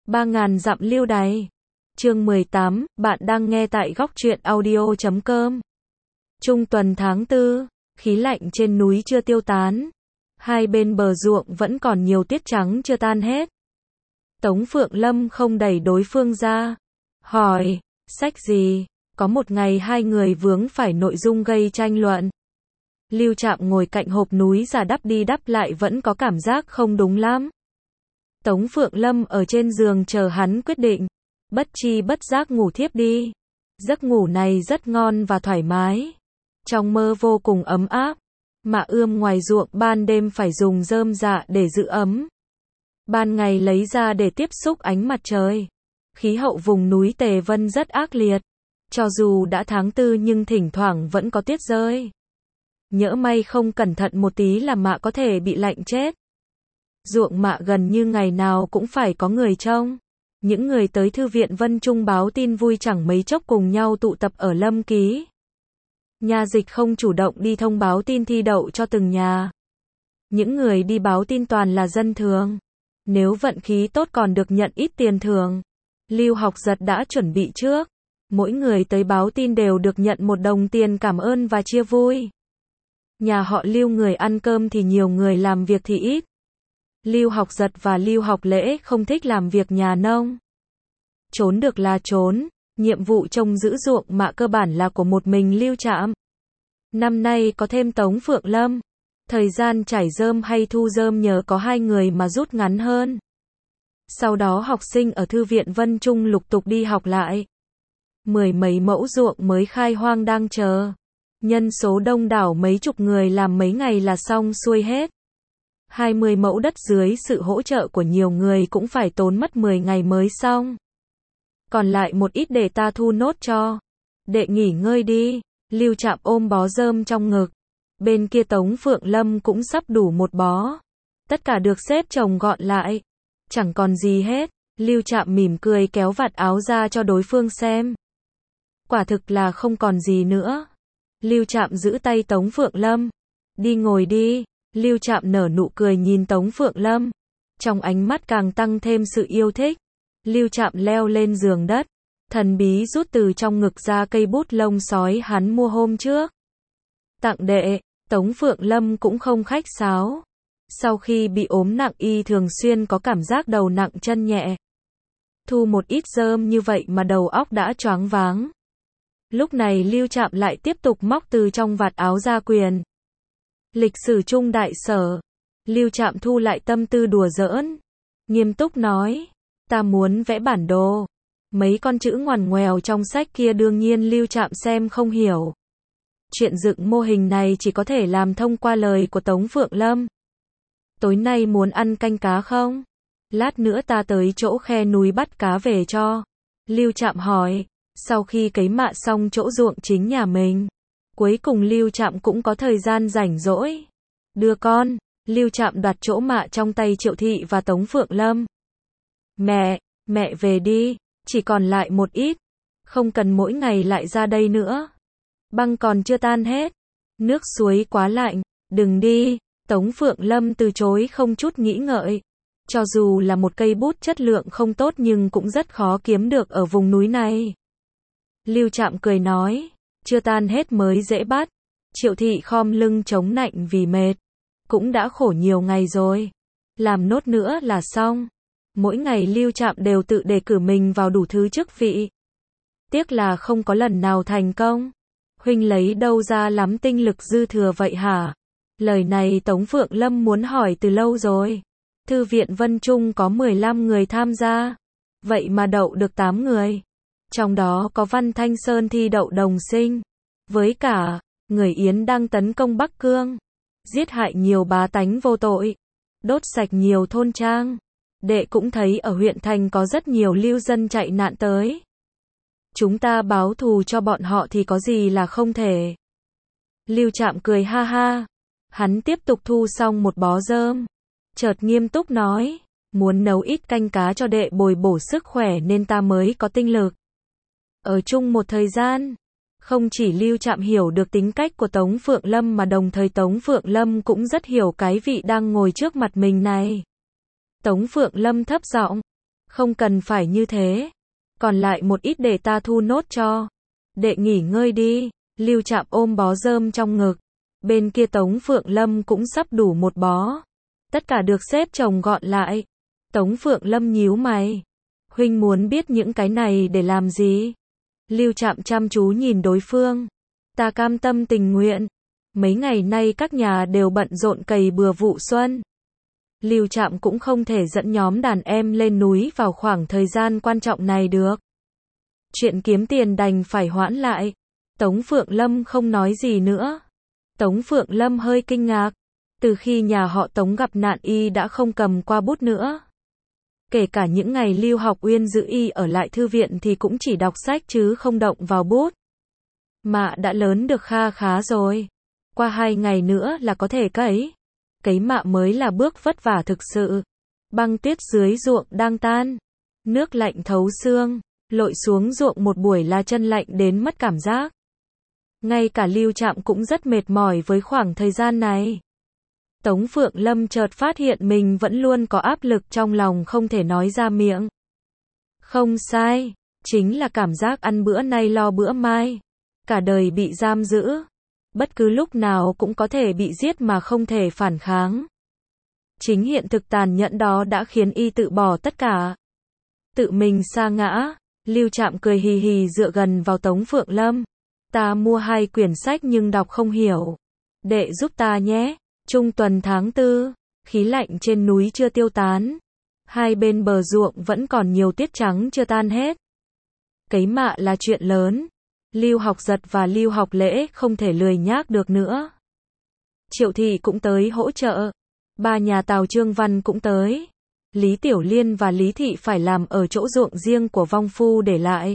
3000 dặm lưu đày. Chương 18, bạn đang nghe tại góc truyện audio.com. Trung tuần tháng 4, khí lạnh trên núi chưa tiêu tán. Hai bên bờ ruộng vẫn còn nhiều tiết trắng chưa tan hết. Tống Phượng Lâm không đẩy đối phương ra. Hỏi, sách gì? Có một ngày hai người vướng phải nội dung gây tranh luận. Lưu Trạm ngồi cạnh hộp núi giả đắp đi đắp lại vẫn có cảm giác không đúng lắm. Tống Phượng Lâm ở trên giường chờ hắn quyết định. Bất chi bất giác ngủ thiếp đi. Giấc ngủ này rất ngon và thoải mái. Trong mơ vô cùng ấm áp. Mạ ươm ngoài ruộng ban đêm phải dùng rơm rạ để giữ ấm. Ban ngày lấy ra để tiếp xúc ánh mặt trời. Khí hậu vùng núi Tề Vân rất ác liệt. Cho dù đã tháng 4 nhưng thỉnh thoảng vẫn có tuyết rơi. Nhỡ may không cẩn thận một tí là Mạ có thể bị lạnh chết. Ruộng Mạ gần như ngày nào cũng phải có người trông. Những người tới thư viện Vân Trung báo tin vui chẳng mấy chốc cùng nhau tụ tập ở Lâm Ký. Nha dịch không chủ động đi thông báo tin thi đậu cho từng nhà. Những người đi báo tin toàn là dân thường. Nếu vận khí tốt còn được nhận ít tiền thưởng. Lưu Học Giật đã chuẩn bị trước. Mỗi người tới báo tin đều được nhận 1 đồng tiền cảm ơn và chia vui. Nhà họ Lưu người ăn cơm thì nhiều, người làm việc thì ít. Lưu Học Giật và Lưu Học Lễ không thích làm việc nhà nông. Trốn được là trốn, nhiệm vụ trông giữ ruộng Mạ cơ bản là của một mình Lưu Trạm. Năm nay có thêm Tống Phượng Lâm. Thời gian trải rơm hay thu rơm nhờ có hai người mà rút ngắn hơn. Sau đó học sinh ở thư viện Vân Trung lục tục đi học lại. 10 mấy mẫu ruộng mới khai hoang đang chờ. Nhân số đông đảo mấy chục người làm mấy ngày là xong xuôi hết. 20 mẫu đất dưới sự hỗ trợ của nhiều người cũng phải tốn mất 10 ngày mới xong. Còn lại một ít để ta thu nốt cho. Đệ nghỉ ngơi đi. Lưu Trạm ôm bó rơm trong ngực. Bên kia Tống Phượng Lâm cũng sắp đủ 1 bó. Tất cả được xếp chồng gọn lại. Chẳng còn gì hết. Lưu Trạm mỉm cười kéo vạt áo ra cho đối phương xem. Quả thực là không còn gì nữa. Lưu Trạm giữ tay Tống Phượng Lâm. Đi ngồi đi. Lưu Trạm nở nụ cười nhìn Tống Phượng Lâm. Trong ánh mắt càng tăng thêm sự yêu thích. Lưu Trạm leo lên giường đất. Thần bí rút từ trong ngực ra cây bút lông sói hắn mua hôm trước. Tặng đệ. Tống Phượng Lâm cũng không khách sáo. Sau khi bị ốm nặng y thường xuyên có cảm giác đầu nặng chân nhẹ. Thu một ít rơm như vậy mà đầu óc đã choáng váng. Lúc này Lưu Trạm lại tiếp tục móc từ trong vạt áo ra quyền. Lịch sử Trung Đại Sở. Lưu Trạm thu lại tâm tư đùa giỡn. Nghiêm túc nói. Ta muốn vẽ bản đồ. Mấy con chữ ngoằn ngoèo trong sách kia đương nhiên Lưu Trạm xem không hiểu. Chuyện dựng mô hình này chỉ có thể làm thông qua lời của Tống Phượng Lâm. Tối nay muốn ăn canh cá không? Lát nữa ta tới chỗ khe núi bắt cá về cho. Lưu Trạm hỏi. Sau khi cấy mạ xong chỗ ruộng chính nhà mình. Cuối cùng Lưu Trạm cũng có thời gian rảnh rỗi. Đưa con. Lưu Trạm đoạt chỗ mạ trong tay Triệu Thị và Tống Phượng Lâm. Mẹ về đi. Chỉ còn lại một ít. Không cần mỗi ngày lại ra đây nữa. Băng còn chưa tan hết. Nước suối quá lạnh. Đừng đi. Tống Phượng Lâm từ chối không chút nghĩ ngợi. Cho dù là một cây bút chất lượng không tốt nhưng cũng rất khó kiếm được ở vùng núi này. Lưu Trạm cười nói. Chưa tan hết mới dễ bắt. Triệu Thị khom lưng chống nạnh vì mệt. Cũng đã khổ nhiều ngày rồi. Làm nốt nữa là xong. Mỗi ngày Lưu Trạm đều tự đề cử mình vào đủ thứ chức vị. Tiếc là không có lần nào thành công. Huynh lấy đâu ra lắm tinh lực dư thừa vậy hả? Lời này Tống Phượng Lâm muốn hỏi từ lâu rồi. Thư viện Vân Trung có 15 người tham gia. Vậy mà đậu được 8 người. Trong đó có Văn Thanh Sơn thi đậu đồng sinh. Với cả, người Yến đang tấn công Bắc Cương. Giết hại nhiều bá tánh vô tội. Đốt sạch nhiều thôn trang. Đệ cũng thấy ở huyện thành có rất nhiều lưu dân chạy nạn tới. Chúng ta báo thù cho bọn họ thì có gì là không thể. Lưu Trạm cười ha ha. Hắn tiếp tục thu xong 1 bó rơm. Chợt nghiêm túc nói. Muốn nấu ít canh cá cho đệ bồi bổ sức khỏe nên ta mới có tinh lực. Ở chung một thời gian. Không chỉ Lưu Trạm hiểu được tính cách của Tống Phượng Lâm mà đồng thời Tống Phượng Lâm cũng rất hiểu cái vị đang ngồi trước mặt mình này. Tống Phượng Lâm thấp giọng. Không cần phải như thế. Còn lại một ít để ta thu nốt cho. Đệ nghỉ ngơi đi. Lưu Trạm ôm bó rơm trong ngực. Bên kia Tống Phượng Lâm cũng sắp đủ một bó. Tất cả được xếp chồng gọn lại. Tống Phượng Lâm nhíu mày. Huynh muốn biết những cái này để làm gì? Lưu Trạm chăm chú nhìn đối phương. Ta cam tâm tình nguyện. Mấy ngày nay các nhà đều bận rộn cày bừa vụ xuân. Lưu Trạm cũng không thể dẫn nhóm đàn em lên núi vào khoảng thời gian quan trọng này được. Chuyện kiếm tiền đành phải hoãn lại. Tống Phượng Lâm không nói gì nữa. Tống Phượng Lâm hơi kinh ngạc. Từ khi nhà họ Tống gặp nạn y đã không cầm qua bút nữa. Kể cả những ngày Lưu Học Uyên giữ y ở lại thư viện thì cũng chỉ đọc sách chứ không động vào bút. Mạ đã lớn được kha khá rồi. Qua 2 ngày nữa là có thể cấy. Cấy mạ mới là bước vất vả thực sự. Băng tuyết dưới ruộng đang tan. Nước lạnh thấu xương. Lội xuống ruộng một buổi là chân lạnh đến mất cảm giác. Ngay cả Lưu Trạm cũng rất mệt mỏi với khoảng thời gian này. Tống Phượng Lâm chợt phát hiện mình vẫn luôn có áp lực trong lòng không thể nói ra miệng. Không sai, chính là cảm giác ăn bữa nay lo bữa mai. Cả đời bị giam giữ. Bất cứ lúc nào cũng có thể bị giết mà không thể phản kháng. Chính hiện thực tàn nhẫn đó đã khiến y tự bỏ tất cả. Tự mình sa ngã. Lưu Trạm cười hì hì dựa gần vào Tống Phượng Lâm. Ta mua 2 quyển sách nhưng đọc không hiểu. Đệ giúp ta nhé. Trung tuần tháng 4, khí lạnh trên núi chưa tiêu tán. Hai bên bờ ruộng vẫn còn nhiều tiết trắng chưa tan hết. Cấy mạ là chuyện lớn. Lưu Học Giật và Lưu Học Lễ không thể lười nhác được nữa. Triệu Thị cũng tới hỗ trợ. 3 nhà Tào Trương Văn cũng tới. Lý Tiểu Liên và Lý Thị phải làm ở chỗ ruộng riêng của vong phu để lại.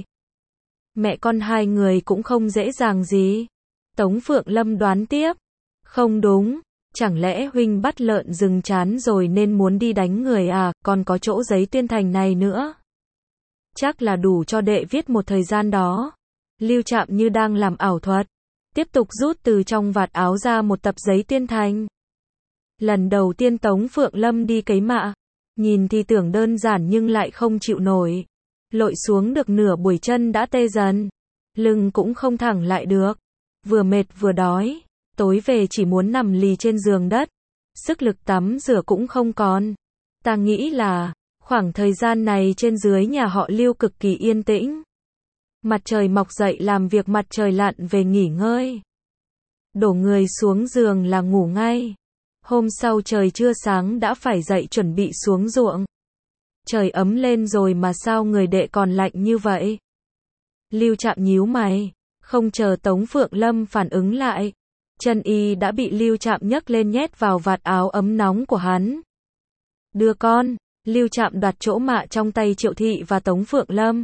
Mẹ con 2 người cũng không dễ dàng gì. Tống Phượng Lâm đoán tiếp. Không đúng. Chẳng lẽ huynh bắt lợn rừng chán rồi nên muốn đi đánh người à, còn có chỗ giấy tuyên thành này nữa. Chắc là đủ cho đệ viết một thời gian đó. Lưu Trạm như đang làm ảo thuật. Tiếp tục rút từ trong vạt áo ra một tập giấy tuyên thành. Lần đầu tiên Tống Phượng Lâm đi cấy mạ. Nhìn thì tưởng đơn giản nhưng lại không chịu nổi. Lội xuống được nửa buổi chân đã tê dần. Lưng cũng không thẳng lại được. Vừa mệt vừa đói. Tối về chỉ muốn nằm lì trên giường đất. Sức lực tắm rửa cũng không còn. Ta nghĩ là, khoảng thời gian này trên dưới nhà họ Lưu cực kỳ yên tĩnh. Mặt trời mọc dậy làm việc, mặt trời lặn về nghỉ ngơi. Đổ người xuống giường là ngủ ngay. Hôm sau trời chưa sáng đã phải dậy chuẩn bị xuống ruộng. Trời ấm lên rồi mà sao người đệ còn lạnh như vậy? Lưu Trạm nhíu mày. Không chờ Tống Phượng Lâm phản ứng lại. Chân y đã bị Lưu Trạm nhấc lên nhét vào vạt áo ấm nóng của hắn. Đưa con. Lưu Trạm đoạt chỗ mạ trong tay Triệu Thị và Tống Phượng Lâm.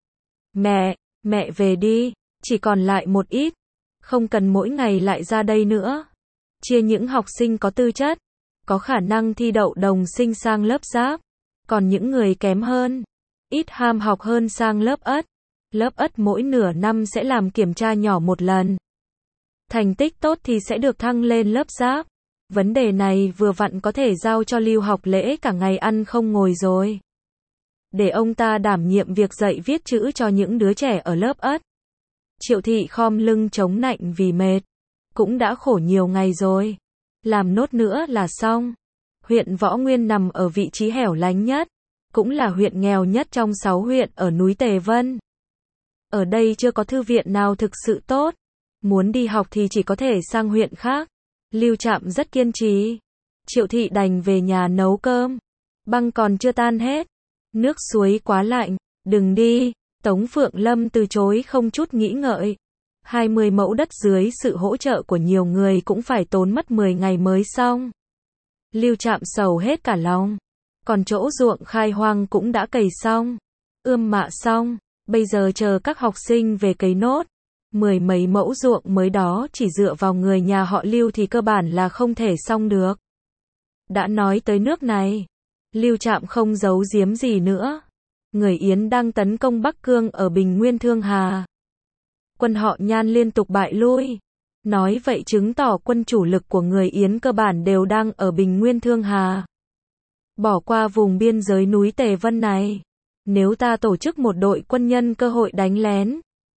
Mẹ về đi. Chỉ còn lại một ít. Không cần mỗi ngày lại ra đây nữa. Chia những học sinh có tư chất, có khả năng thi đậu đồng sinh sang lớp giáp. Còn những người kém hơn, ít ham học hơn sang lớp ất. Lớp ất mỗi nửa năm sẽ làm kiểm tra nhỏ một lần. Thành tích tốt thì sẽ được thăng lên lớp giáp. Vấn đề này vừa vặn có thể giao cho Lưu Học Lễ cả ngày ăn không ngồi rồi. Để ông ta đảm nhiệm việc dạy viết chữ cho những đứa trẻ ở lớp ất. Triệu Thị khom lưng chống nạnh vì mệt. Cũng đã khổ nhiều ngày rồi. Làm nốt nữa là xong. Huyện Võ Nguyên nằm ở vị trí hẻo lánh nhất. Cũng là huyện nghèo nhất trong 6 huyện ở núi Tề Vân. Ở đây chưa có thư viện nào thực sự tốt. Muốn đi học thì chỉ có thể sang huyện khác. Lưu Trạm rất kiên trì. Triệu Thị đành về nhà nấu cơm. Băng còn chưa tan hết. Nước suối quá lạnh. Đừng đi. Tống Phượng Lâm từ chối không chút nghĩ ngợi. 20 mẫu đất dưới sự hỗ trợ của nhiều người cũng phải tốn mất 10 ngày mới xong. Lưu Trạm sầu hết cả lòng. Còn chỗ ruộng khai hoang cũng đã cày xong. Ươm mạ xong. Bây giờ chờ các học sinh về cấy nốt. 10 mấy mẫu ruộng mới đó chỉ dựa vào người nhà họ Lưu thì cơ bản là không thể xong được. Đã nói tới nước này. Lưu Trạm không giấu giếm gì nữa. Người Yến đang tấn công Bắc Cương ở Bình Nguyên Thương Hà. Quân họ Nhan liên tục bại lui. Nói vậy chứng tỏ quân chủ lực của người Yến cơ bản đều đang ở Bình Nguyên Thương Hà. Bỏ qua vùng biên giới núi Tề Vân này. Nếu ta tổ chức một đội quân nhân cơ hội đánh lén.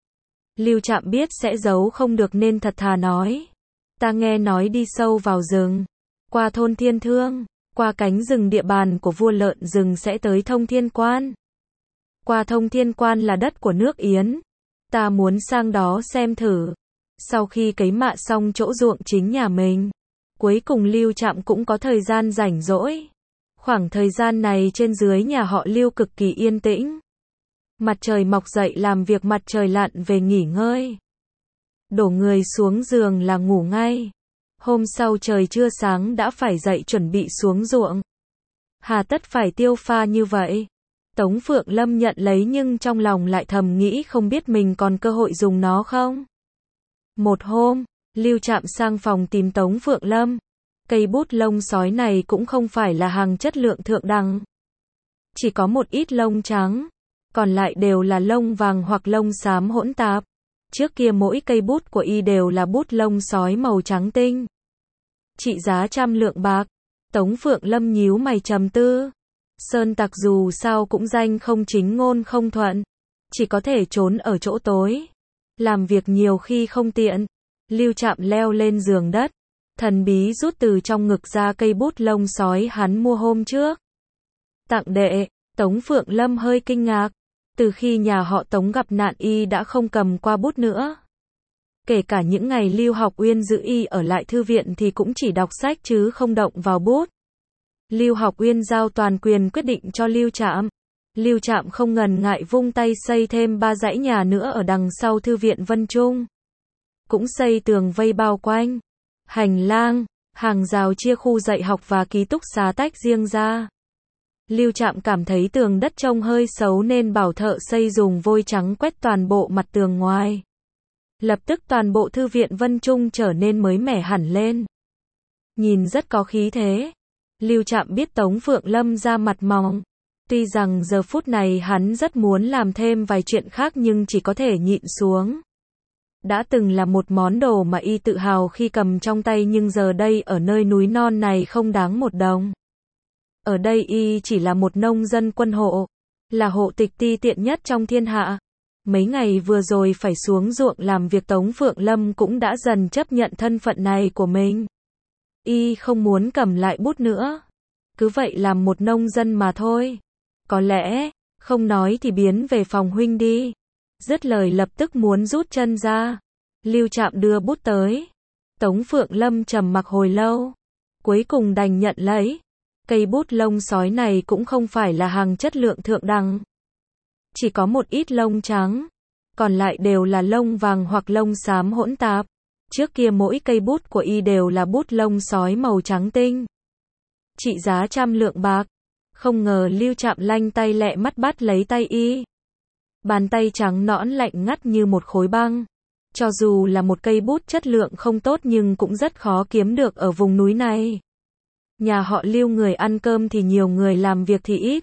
Lưu Trạm biết sẽ giấu không được nên thật thà nói. Ta nghe nói đi sâu vào rừng, qua thôn Thiên Thương, qua cánh rừng địa bàn của vua lợn rừng sẽ tới Thông Thiên Quan. Qua Thông Thiên Quan là đất của nước Yến. Ta muốn sang đó xem thử. Sau khi cấy mạ xong chỗ ruộng chính nhà mình, cuối cùng Lưu Trạm cũng có thời gian rảnh rỗi. Khoảng thời gian này trên dưới nhà họ Lưu cực kỳ yên tĩnh. Mặt trời mọc dậy làm việc, mặt trời lặn về nghỉ ngơi. Đổ người xuống giường là ngủ ngay. Hôm sau trời chưa sáng đã phải dậy chuẩn bị xuống ruộng. Hà tất phải tiêu pha như vậy? Tống Phượng Lâm nhận lấy nhưng trong lòng lại thầm nghĩ không biết mình còn cơ hội dùng nó không. Một hôm, Lưu Trạm sang phòng tìm Tống Phượng Lâm. Cây bút lông sói này cũng không phải là hàng chất lượng thượng đẳng. Chỉ có một ít lông trắng, còn lại đều là lông vàng hoặc lông xám hỗn tạp. Trước kia mỗi cây bút của y đều là bút lông sói màu trắng tinh. Trị giá 100 lượng bạc. Tống Phượng Lâm nhíu mày trầm tư. Sơn tặc dù sao cũng danh không chính ngôn không thuận. Chỉ có thể trốn ở chỗ tối. Làm việc nhiều khi không tiện. Lưu Trạm leo lên giường đất. Thần bí rút từ trong ngực ra cây bút lông sói hắn mua hôm trước. Tặng đệ. Tống Phượng Lâm hơi kinh ngạc. Từ khi nhà họ Tống gặp nạn y đã không cầm qua bút nữa. Kể cả những ngày Lưu Học Uyên giữ y ở lại thư viện thì cũng chỉ đọc sách chứ không động vào bút. Lưu Học Uyên giao toàn quyền quyết định cho Lưu Trạm. Lưu Trạm không ngần ngại vung tay xây thêm 3 dãy nhà nữa ở đằng sau thư viện Vân Trung. Cũng xây tường vây bao quanh. Hành lang, hàng rào chia khu dạy học và ký túc xá tách riêng ra. Lưu Trạm cảm thấy tường đất trông hơi xấu nên bảo thợ xây dùng vôi trắng quét toàn bộ mặt tường ngoài. Lập tức toàn bộ thư viện Vân Trung trở nên mới mẻ hẳn lên. Nhìn rất có khí thế. Lưu Trạm biết Tống Phượng Lâm ra mặt mỏng. Tuy rằng giờ phút này hắn rất muốn làm thêm vài chuyện khác nhưng chỉ có thể nhịn xuống. Đã từng là một món đồ mà y tự hào khi cầm trong tay nhưng giờ đây ở nơi núi non này không đáng một đồng. Ở đây y chỉ là một nông dân quân hộ, là hộ tịch ti tiện nhất trong thiên hạ. Mấy ngày vừa rồi phải xuống ruộng làm việc Tống Phượng Lâm cũng đã dần chấp nhận thân phận này của mình. Y không muốn cầm lại bút nữa. Cứ vậy làm một nông dân mà thôi. Có lẽ, không nói thì biến về phòng huynh đi. Dứt lời lập tức muốn rút chân ra. Lưu Trạm đưa bút tới. Tống Phượng Lâm trầm mặc hồi lâu. Cuối cùng đành nhận lấy. Cây bút lông sói này cũng không phải là hàng chất lượng thượng đẳng. Chỉ có một ít lông trắng. Còn lại đều là lông vàng hoặc lông xám hỗn tạp. Trước kia mỗi cây bút của y đều là bút lông sói màu trắng tinh. Trị giá 100 lượng bạc. Không ngờ Lưu Trạm lanh tay lẹ mắt bắt lấy tay y. Bàn tay trắng nõn lạnh ngắt như một khối băng. Cho dù là một cây bút chất lượng không tốt nhưng cũng rất khó kiếm được ở vùng núi này. Nhà họ Lưu người ăn cơm thì nhiều, người làm việc thì ít.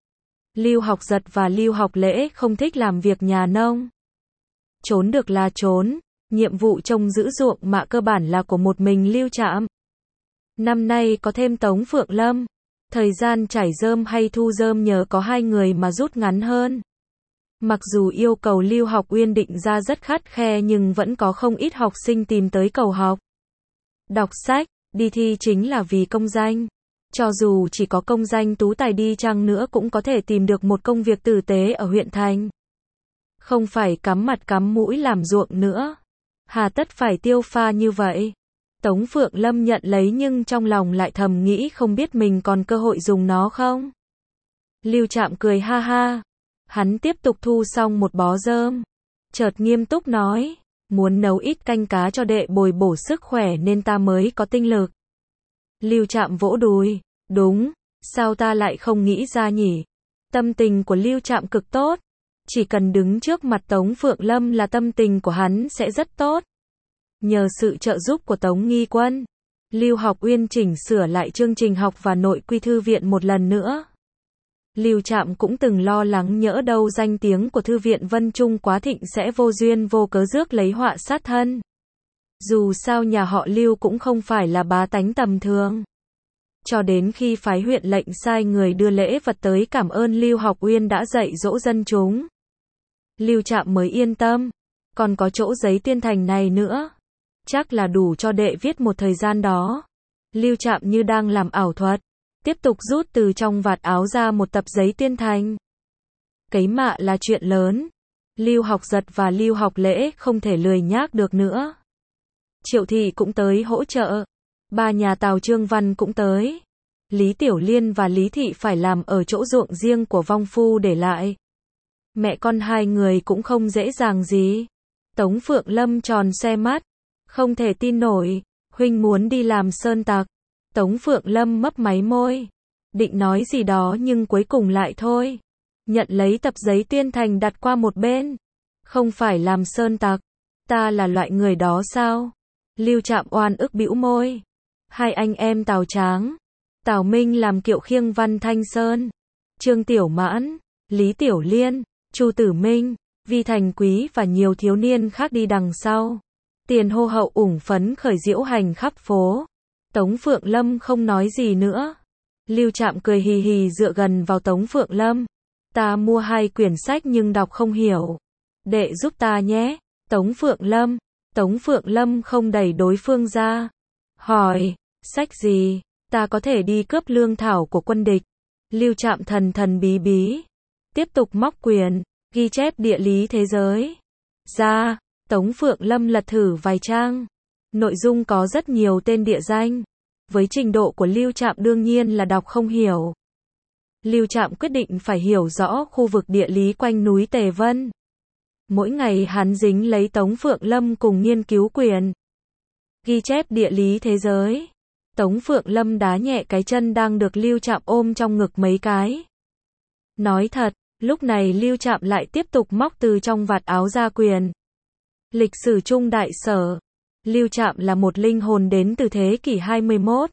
Lưu Học Giật và Lưu Học Lễ không thích làm việc nhà nông. Trốn được là trốn, nhiệm vụ trông giữ ruộng mạ cơ bản là của một mình Lưu Trạm. Năm nay có thêm Tống Phượng Lâm, thời gian trải rơm hay thu rơm nhờ có hai người mà rút ngắn hơn. Mặc dù yêu cầu Lưu Học Uyên định ra rất khắt khe nhưng vẫn có không ít học sinh tìm tới cầu học. Đọc sách, đi thi chính là vì công danh. Cho dù chỉ có công danh tú tài đi chăng nữa cũng có thể tìm được một công việc tử tế ở huyện thành. Không phải cắm mặt cắm mũi làm ruộng nữa. Hà tất phải tiêu pha như vậy. Tống Phượng Lâm nhận lấy nhưng trong lòng lại thầm nghĩ không biết mình còn cơ hội dùng nó không. Lưu Trạm cười ha ha. Hắn tiếp tục thu xong một bó rơm. Chợt nghiêm túc nói. Muốn nấu ít canh cá cho đệ bồi bổ sức khỏe nên ta mới có tinh lực. Lưu Trạm vỗ đùi. Đúng, sao ta lại không nghĩ ra nhỉ? Tâm tình của Lưu Trạm cực tốt. Chỉ cần đứng trước mặt Tống Phượng Lâm là tâm tình của hắn sẽ rất tốt. Nhờ sự trợ giúp của Tống Nghi Quân, Lưu Học Uyên chỉnh sửa lại chương trình học và nội quy thư viện một lần nữa. Lưu Trạm cũng từng lo lắng nhỡ đâu danh tiếng của thư viện Vân Trung quá thịnh sẽ vô duyên vô cớ rước lấy họa sát thân. Dù sao nhà họ Lưu cũng không phải là bá tánh tầm thường. cho đến khi phái huyện lệnh sai người đưa lễ vật tới cảm ơn Lưu Học Uyên đã dạy dỗ dân chúng. Lưu Trạm mới yên tâm, còn có chỗ giấy tiên thành này nữa, chắc là đủ cho đệ viết một thời gian đó. Lưu Trạm như đang làm ảo thuật, tiếp tục rút từ trong vạt áo ra một tập giấy tiên thành. Cấy mạ là chuyện lớn, Lưu Học Giật và Lưu Học Lễ không thể lười nhác được nữa. Triệu Thị cũng tới hỗ trợ, ba nhà Tào Trương Văn cũng tới. Lý Tiểu Liên và Lý Thị phải làm ở chỗ ruộng riêng của vong phu để lại. Mẹ con hai người cũng không dễ dàng gì. Tống Phượng Lâm tròn xe mắt, không thể tin nổi, huynh muốn đi làm sơn tặc. Tống Phượng Lâm mấp máy môi, định nói gì đó nhưng cuối cùng lại thôi. Nhận lấy tập giấy tiên thành đặt qua một bên. Không phải làm sơn tặc, ta là loại người đó sao? Lưu Trạm oan ức bĩu môi. Hai anh em Tào Tráng, Tào Minh làm kiệu khiêng Văn Thanh Sơn. Trương Tiểu Mãn, Lý Tiểu Liên, Chu Tử Minh, Vi Thành Quý và nhiều thiếu niên khác đi đằng sau. Tiền hô hậu ủng phấn khởi diễu hành khắp phố. Tống Phượng Lâm không nói gì nữa. Lưu Trạm cười hì hì dựa gần vào Tống Phượng Lâm. Ta mua 2 quyển sách nhưng đọc không hiểu. Đệ giúp ta nhé. Tống Phượng Lâm không đẩy đối phương ra. Hỏi, sách gì? Ta có thể đi cướp lương thảo của quân địch. Lưu Trạm thần thần bí bí. Tiếp tục móc quyển, ghi chép địa lý thế giới. Ra, Tống Phượng Lâm lật thử vài trang. Nội dung có rất nhiều tên địa danh. Với trình độ của Lưu Trạm đương nhiên là đọc không hiểu. Lưu Trạm quyết định phải hiểu rõ khu vực địa lý quanh núi Tề Vân. Mỗi ngày hắn dính lấy Tống Phượng Lâm cùng nghiên cứu quyển ghi chép địa lý thế giới. Tống Phượng Lâm đá nhẹ cái chân đang được Lưu Trạm ôm trong ngực mấy cái. Nói thật, lúc này Lưu Trạm lại tiếp tục móc từ trong vạt áo ra quyển Lịch sử Trung Đại Sở. Lưu Trạm là một linh hồn đến từ thế kỷ 21.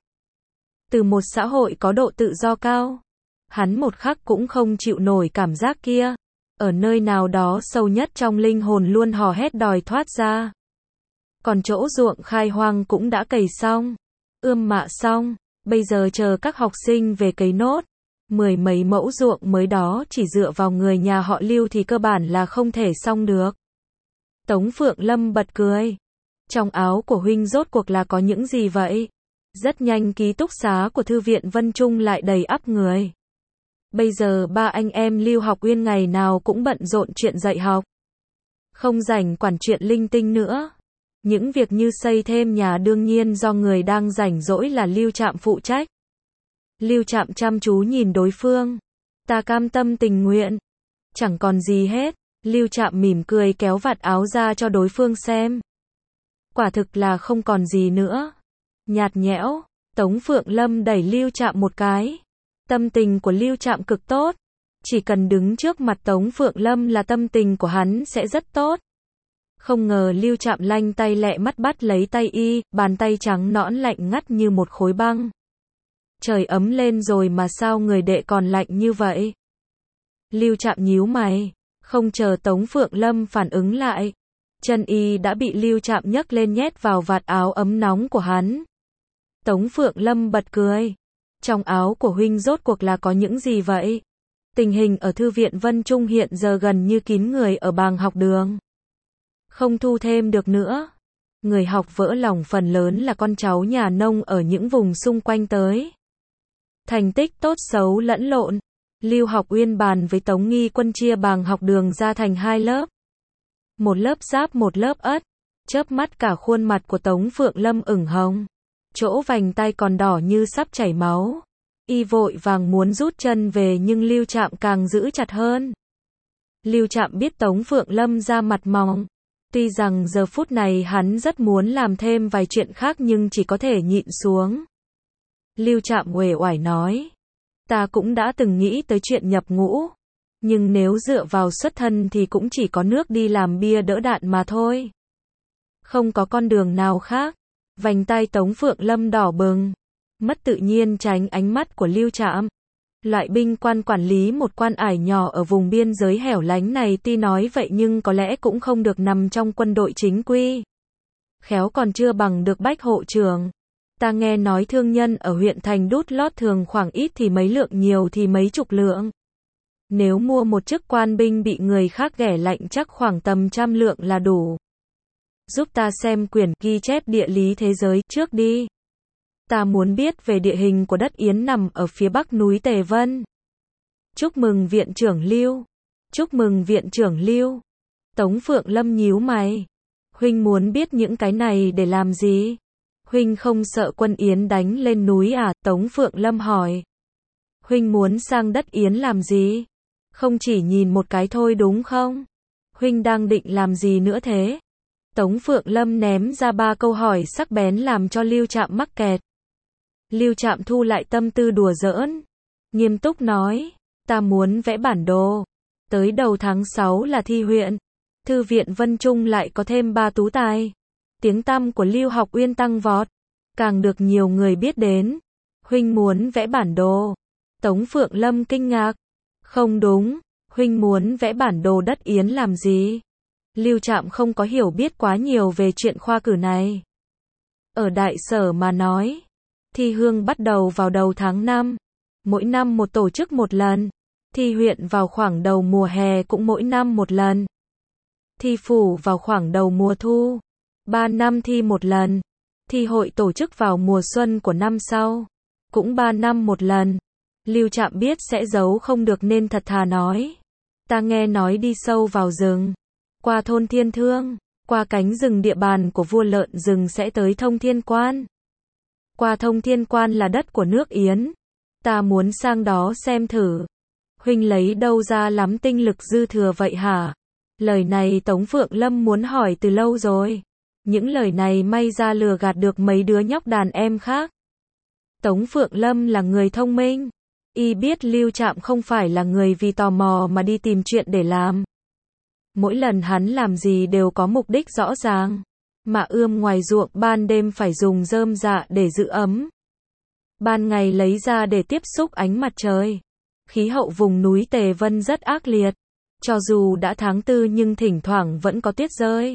Từ một xã hội có độ tự do cao. Hắn một khắc cũng không chịu nổi cảm giác kia. Ở nơi nào đó sâu nhất trong linh hồn luôn hò hét đòi thoát ra. Còn chỗ ruộng khai hoang cũng đã cày xong, ươm mạ xong, bây giờ chờ các học sinh về cấy nốt. 10 mấy mẫu ruộng mới đó chỉ dựa vào người nhà họ Lưu thì cơ bản là không thể xong được. Tống Phượng Lâm bật cười. Trong áo của huynh rốt cuộc là có những gì vậy? Rất nhanh ký túc xá của thư viện Vân Trung lại đầy ắp người. Bây giờ ba anh em Lưu Học Uyên ngày nào cũng bận rộn chuyện dạy học. Không rảnh quản chuyện linh tinh nữa. Những việc như xây thêm nhà đương nhiên do người đang rảnh rỗi là Lưu Trạm phụ trách. Lưu Trạm chăm chú nhìn đối phương. Ta cam tâm tình nguyện. Chẳng còn gì hết. Lưu Trạm mỉm cười kéo vạt áo ra cho đối phương xem. Quả thực là không còn gì nữa. Nhạt nhẽo. Tống Phượng Lâm đẩy Lưu Trạm một cái. Tâm tình của Lưu Trạm cực tốt. Chỉ cần đứng trước mặt Tống Phượng Lâm là tâm tình của hắn sẽ rất tốt. Không ngờ Lưu Trạm lanh tay lẹ mắt bắt lấy tay y, bàn tay trắng nõn lạnh ngắt như một khối băng. Trời ấm lên rồi mà sao người đệ còn lạnh như vậy? Lưu Trạm nhíu mày, không chờ Tống Phượng Lâm phản ứng lại. Chân y đã bị Lưu Trạm nhấc lên nhét vào vạt áo ấm nóng của hắn. Tống Phượng Lâm bật cười. Trong áo của huynh rốt cuộc là có những gì vậy? Tình hình ở thư viện Vân Trung hiện giờ gần như kín người ở bàng học đường. Không thu thêm được nữa. Người học vỡ lòng phần lớn là con cháu nhà nông ở những vùng xung quanh tới. Thành tích tốt xấu lẫn lộn. Lưu Học Uyên bàn với Tống Nghi Quân chia bàng học đường ra thành 2 lớp. Một lớp giáp một lớp ất. Chớp mắt cả khuôn mặt của Tống Phượng Lâm ửng hồng. Chỗ vành tay còn đỏ như sắp chảy máu. Y vội vàng muốn rút chân về nhưng Lưu Trạm càng giữ chặt hơn. Lưu Trạm biết Tống Phượng Lâm ra mặt mỏng. Tuy rằng giờ phút này hắn rất muốn làm thêm vài chuyện khác nhưng chỉ có thể nhịn xuống. Lưu Trạm uể oải nói. Ta cũng đã từng nghĩ tới chuyện nhập ngũ. Nhưng nếu dựa vào xuất thân thì cũng chỉ có nước đi làm bia đỡ đạn mà thôi. Không có con đường nào khác. Vành tay Tống Phượng Lâm đỏ bừng. Mất tự nhiên tránh ánh mắt của Lưu Trạm. Loại binh quan quản lý một quan ải nhỏ ở vùng biên giới hẻo lánh này tuy nói vậy nhưng có lẽ cũng không được nằm trong quân đội chính quy. Khéo còn chưa bằng được Bách hộ trưởng. Ta nghe nói thương nhân ở huyện thành đút lót thường khoảng ít thì mấy lượng, nhiều thì mấy chục lượng. Nếu mua một chức quan binh bị người khác ghẻ lạnh chắc khoảng tầm 100 lượng là đủ. Giúp ta xem quyển ghi chép địa lý thế giới trước đi. Ta muốn biết về địa hình của đất Yến nằm ở phía bắc núi Tề Vân. Chúc mừng viện trưởng Lưu. Chúc mừng viện trưởng Lưu. Tống Phượng Lâm nhíu mày. Huynh muốn biết những cái này để làm gì? Huynh không sợ quân Yến đánh lên núi à? Tống Phượng Lâm hỏi. Huynh muốn sang đất Yến làm gì? Không chỉ nhìn một cái thôi đúng không? Huynh đang định làm gì nữa thế? Tống Phượng Lâm ném ra 3 câu hỏi sắc bén làm cho Lưu Trạm mắc kẹt. Lưu Trạm thu lại tâm tư đùa giỡn, nghiêm túc nói, ta muốn vẽ bản đồ. Tới đầu tháng 6 là thi huyện. Thư viện Vân Trung lại có thêm 3 tú tài. Tiếng tăm của Lưu Học Uyên tăng vọt, càng được nhiều người biết đến. Huynh muốn vẽ bản đồ? Tống Phượng Lâm kinh ngạc. Không đúng, huynh muốn vẽ bản đồ đất Yến làm gì? Lưu Trạm không có hiểu biết quá nhiều về chuyện khoa cử này. Ở đại sở mà nói, thi hương bắt đầu vào đầu tháng 5, mỗi năm một tổ chức một lần. Thi huyện vào khoảng đầu mùa hè cũng mỗi năm một lần. Thi phủ vào khoảng đầu mùa thu, 3 năm thi một lần. Thi hội tổ chức vào mùa xuân của năm sau, cũng 3 năm một lần. Lưu Trạm biết sẽ giấu không được nên thật thà nói. Ta nghe nói đi sâu vào rừng, qua thôn Thiên Thương, qua cánh rừng địa bàn của vua lợn rừng sẽ tới Thông Thiên Quan. Qua Thông Thiên Quan là đất của nước Yến. Ta muốn sang đó xem thử. Huynh lấy đâu ra lắm tinh lực dư thừa vậy hả? Lời này Tống Phượng Lâm muốn hỏi từ lâu rồi. Những lời này may ra lừa gạt được mấy đứa nhóc đàn em khác. Tống Phượng Lâm là người thông minh. Y biết Lưu Trạm không phải là người vì tò mò mà đi tìm chuyện để làm. Mỗi lần hắn làm gì đều có mục đích rõ ràng. Mạ ươm ngoài ruộng ban đêm phải dùng rơm rạ để giữ ấm. Ban ngày lấy ra để tiếp xúc ánh mặt trời. Khí hậu vùng núi Tề Vân rất ác liệt. Cho dù đã tháng 4 nhưng thỉnh thoảng vẫn có tuyết rơi.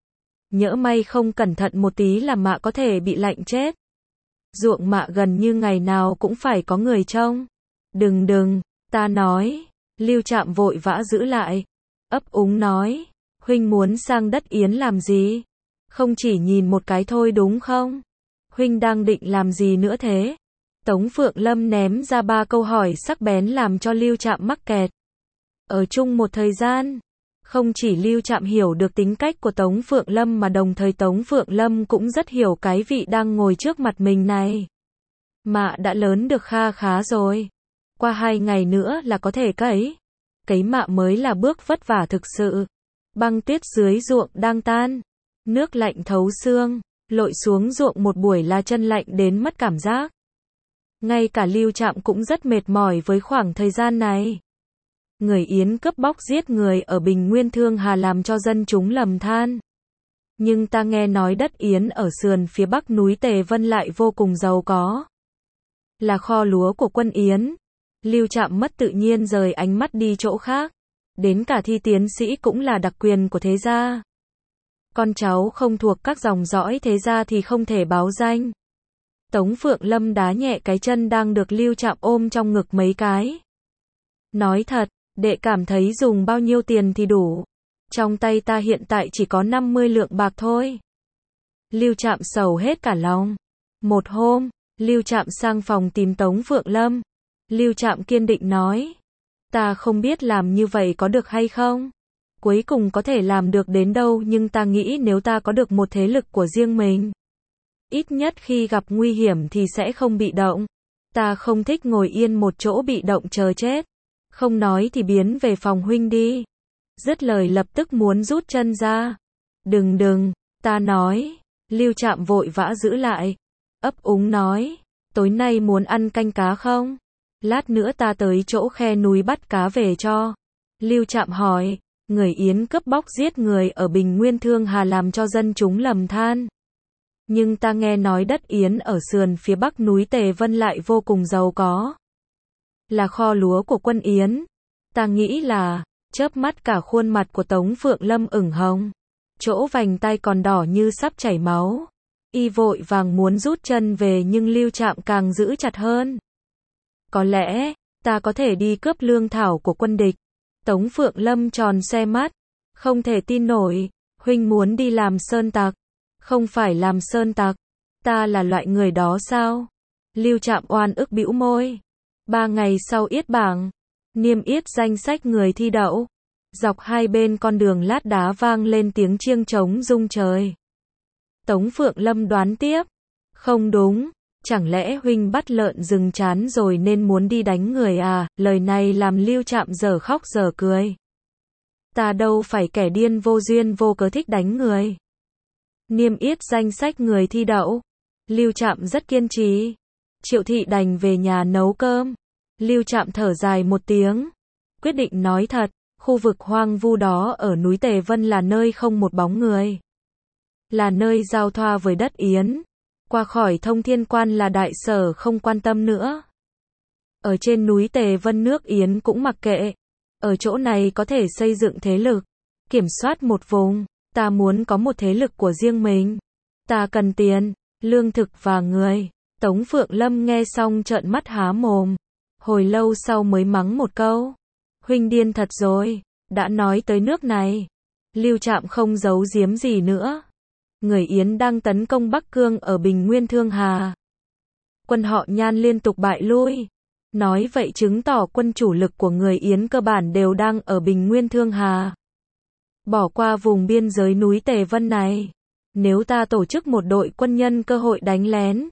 Nhỡ may không cẩn thận một tí là Mạ có thể bị lạnh chết. Ruộng Mạ gần như ngày nào cũng phải có người trông. Đừng, ta nói. Lưu Trạm vội vã giữ lại. Ấp úng nói. Huynh muốn sang đất Yến làm gì? Không chỉ nhìn một cái thôi đúng không? Huynh đang định làm gì nữa thế? Tống Phượng Lâm ném ra 3 câu hỏi sắc bén làm cho Lưu Trạm mắc kẹt. Ở chung một thời gian, không chỉ Lưu Trạm hiểu được tính cách của Tống Phượng Lâm mà đồng thời Tống Phượng Lâm cũng rất hiểu cái vị đang ngồi trước mặt mình này. Mạ đã lớn được kha khá rồi. Qua 2 ngày nữa là có thể cấy. Cấy mạ mới là bước vất vả thực sự. Băng tuyết dưới ruộng đang tan. Nước lạnh thấu xương. Lội xuống ruộng một buổi là chân lạnh đến mất cảm giác. Ngay cả Lưu Trạm cũng rất mệt mỏi với khoảng thời gian này. Người Yến cướp bóc giết người ở Bình Nguyên Thương Hà làm cho dân chúng lầm than. Nhưng ta nghe nói đất Yến ở sườn phía bắc núi Tề Vân lại vô cùng giàu có. Là kho lúa của quân Yến. Lưu Trạm mất tự nhiên rời ánh mắt đi chỗ khác. Đến cả thi tiến sĩ cũng là đặc quyền của thế gia. Con cháu không thuộc các dòng dõi thế gia thì không thể báo danh. Tống Phượng Lâm đá nhẹ cái chân đang được Lưu Trạm ôm trong ngực mấy cái. Nói thật, đệ cảm thấy dùng bao nhiêu tiền thì đủ. Trong tay ta hiện tại chỉ có 50 lượng bạc thôi. Lưu Trạm sầu hết cả lòng. Một hôm, Lưu Trạm sang phòng tìm Tống Phượng Lâm. Lưu Trạm kiên định nói. Ta không biết làm như vậy có được hay không. Cuối cùng có thể làm được đến đâu nhưng ta nghĩ nếu ta có được một thế lực của riêng mình. Ít nhất khi gặp nguy hiểm thì sẽ không bị động. Ta không thích ngồi yên một chỗ bị động chờ chết. Không nói thì biến về phòng huynh đi. Dứt lời lập tức muốn rút chân ra. Đừng, ta nói. Lưu Trạm vội vã giữ lại. Ấp úng nói. Tối nay muốn ăn canh cá không? Lát nữa ta tới chỗ khe núi bắt cá về cho. Lưu Trạm hỏi. Người Yến cướp bóc giết người ở Bình Nguyên Thương Hà làm cho dân chúng lầm than. Nhưng ta nghe nói đất Yến ở sườn phía bắc núi Tề Vân lại vô cùng giàu có. Là kho lúa của quân Yến. Ta nghĩ là, chớp mắt cả khuôn mặt của Tống Phượng Lâm ửng hồng. Chỗ vành tay còn đỏ như sắp chảy máu. Y vội vàng muốn rút chân về nhưng Lưu Trạm càng giữ chặt hơn. Có lẽ, ta có thể đi cướp lương thảo của quân địch. Tống Phượng Lâm tròn xe mắt. Không thể tin nổi, huynh muốn đi làm sơn tặc. Không phải làm sơn tặc. Ta là loại người đó sao? Lưu Trạm oan ức bĩu môi. 3 ngày sau yết bảng, niêm yết danh sách người thi đậu. Dọc hai bên con đường lát đá vang lên tiếng chiêng trống rung trời. Tống Phượng Lâm đoán tiếp. Không đúng, chẳng lẽ huynh bắt lợn rừng chán rồi nên muốn đi đánh người à? Lời này làm Lưu Trạm dở khóc dở cười. Ta đâu phải kẻ điên vô duyên vô cớ thích đánh người. Niêm yết danh sách người thi đậu. Lưu Trạm rất kiên trì. Triệu Thị đành về nhà nấu cơm. Lưu Trạm thở dài một tiếng. Quyết định nói thật, khu vực hoang vu đó ở núi Tề Vân là nơi không một bóng người. Là nơi giao thoa với đất Yến. Qua khỏi Thông Thiên Quan là đại sở không quan tâm nữa. Ở trên núi Tề Vân nước Yến cũng mặc kệ. Ở chỗ này có thể xây dựng thế lực, kiểm soát một vùng. Ta muốn có một thế lực của riêng mình. Ta cần tiền, lương thực và người. Tống Phượng Lâm nghe xong trợn mắt há mồm. Hồi lâu sau mới mắng một câu. Huynh điên thật rồi, đã nói tới nước này. Lưu Trạm không giấu giếm gì nữa. Người Yến đang tấn công Bắc Cương ở Bình Nguyên Thương Hà. Quân họ Nhan liên tục bại lui. Nói vậy chứng tỏ quân chủ lực của người Yến cơ bản đều đang ở Bình Nguyên Thương Hà. Bỏ qua vùng biên giới núi Tề Vân này. Nếu ta tổ chức một đội quân nhân cơ hội đánh lén.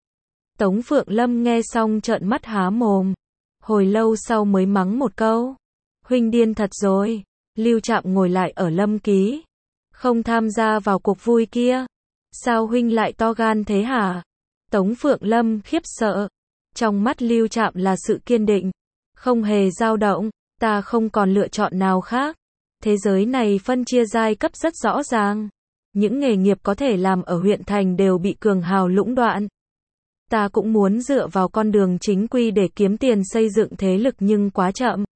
Tống Phượng Lâm nghe xong trợn mắt há mồm. Hồi lâu sau mới mắng một câu. Huynh điên thật rồi. Lưu Trạm ngồi lại ở Lâm Ký. Không tham gia vào cuộc vui kia. Sao huynh lại to gan thế hả? Tống Phượng Lâm khiếp sợ. Trong mắt Lưu Trạm là sự kiên định. Không hề dao động. Ta không còn lựa chọn nào khác. Thế giới này phân chia giai cấp rất rõ ràng. Những nghề nghiệp có thể làm ở huyện thành đều bị cường hào lũng đoạn. Ta cũng muốn dựa vào con đường chính quy để kiếm tiền xây dựng thế lực nhưng quá chậm.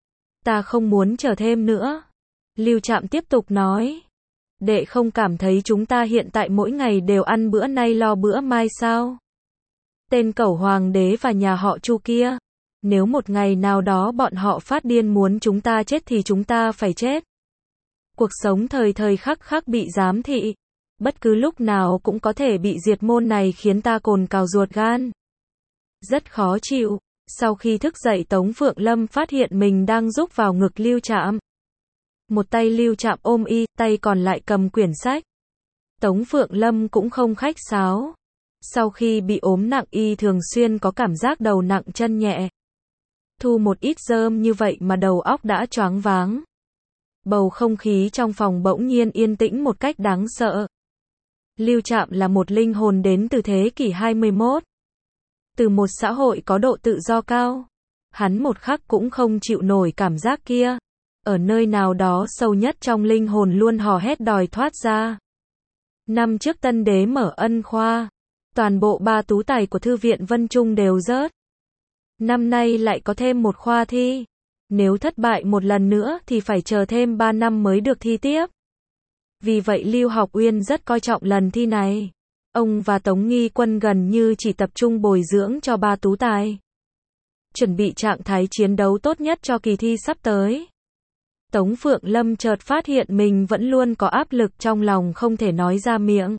Ta không muốn chờ thêm nữa. Lưu Trạm tiếp tục nói. Đệ không cảm thấy chúng ta hiện tại mỗi ngày đều ăn bữa nay lo bữa mai sao? Tên cẩu hoàng đế và nhà họ Chu kia. Nếu một ngày nào đó bọn họ phát điên muốn chúng ta chết thì chúng ta phải chết. Cuộc sống thời thời khắc khắc bị giám thị. Bất cứ lúc nào cũng có thể bị diệt môn này khiến ta cồn cào ruột gan. Rất khó chịu. Sau khi thức dậy Tống Phượng Lâm phát hiện mình đang rúc vào ngực Lưu Trạm. Một tay Lưu Trạm ôm y, tay còn lại cầm quyển sách. Tống Phượng Lâm cũng không khách sáo. Sau khi bị ốm nặng y thường xuyên có cảm giác đầu nặng chân nhẹ. Thu một ít rơm như vậy mà đầu óc đã choáng váng. Bầu không khí trong phòng bỗng nhiên yên tĩnh một cách đáng sợ. Lưu Trạm là một linh hồn đến từ thế kỷ 21. Từ một xã hội có độ tự do cao. Hắn một khắc cũng không chịu nổi cảm giác kia. Ở nơi nào đó sâu nhất trong linh hồn luôn hò hét đòi thoát ra. Năm trước Tân Đế mở ân khoa. Toàn bộ 3 tú tài của Thư viện Vân Trung đều rớt. Năm nay lại có thêm một khoa thi. Nếu thất bại một lần nữa thì phải chờ thêm 3 năm mới được thi tiếp. Vì vậy Lưu Học Uyên rất coi trọng lần thi này. Ông và Tống Nghi Quân gần như chỉ tập trung bồi dưỡng cho 3 tú tài. Chuẩn bị trạng thái chiến đấu tốt nhất cho kỳ thi sắp tới. Tống Phượng Lâm chợt phát hiện mình vẫn luôn có áp lực trong lòng không thể nói ra miệng.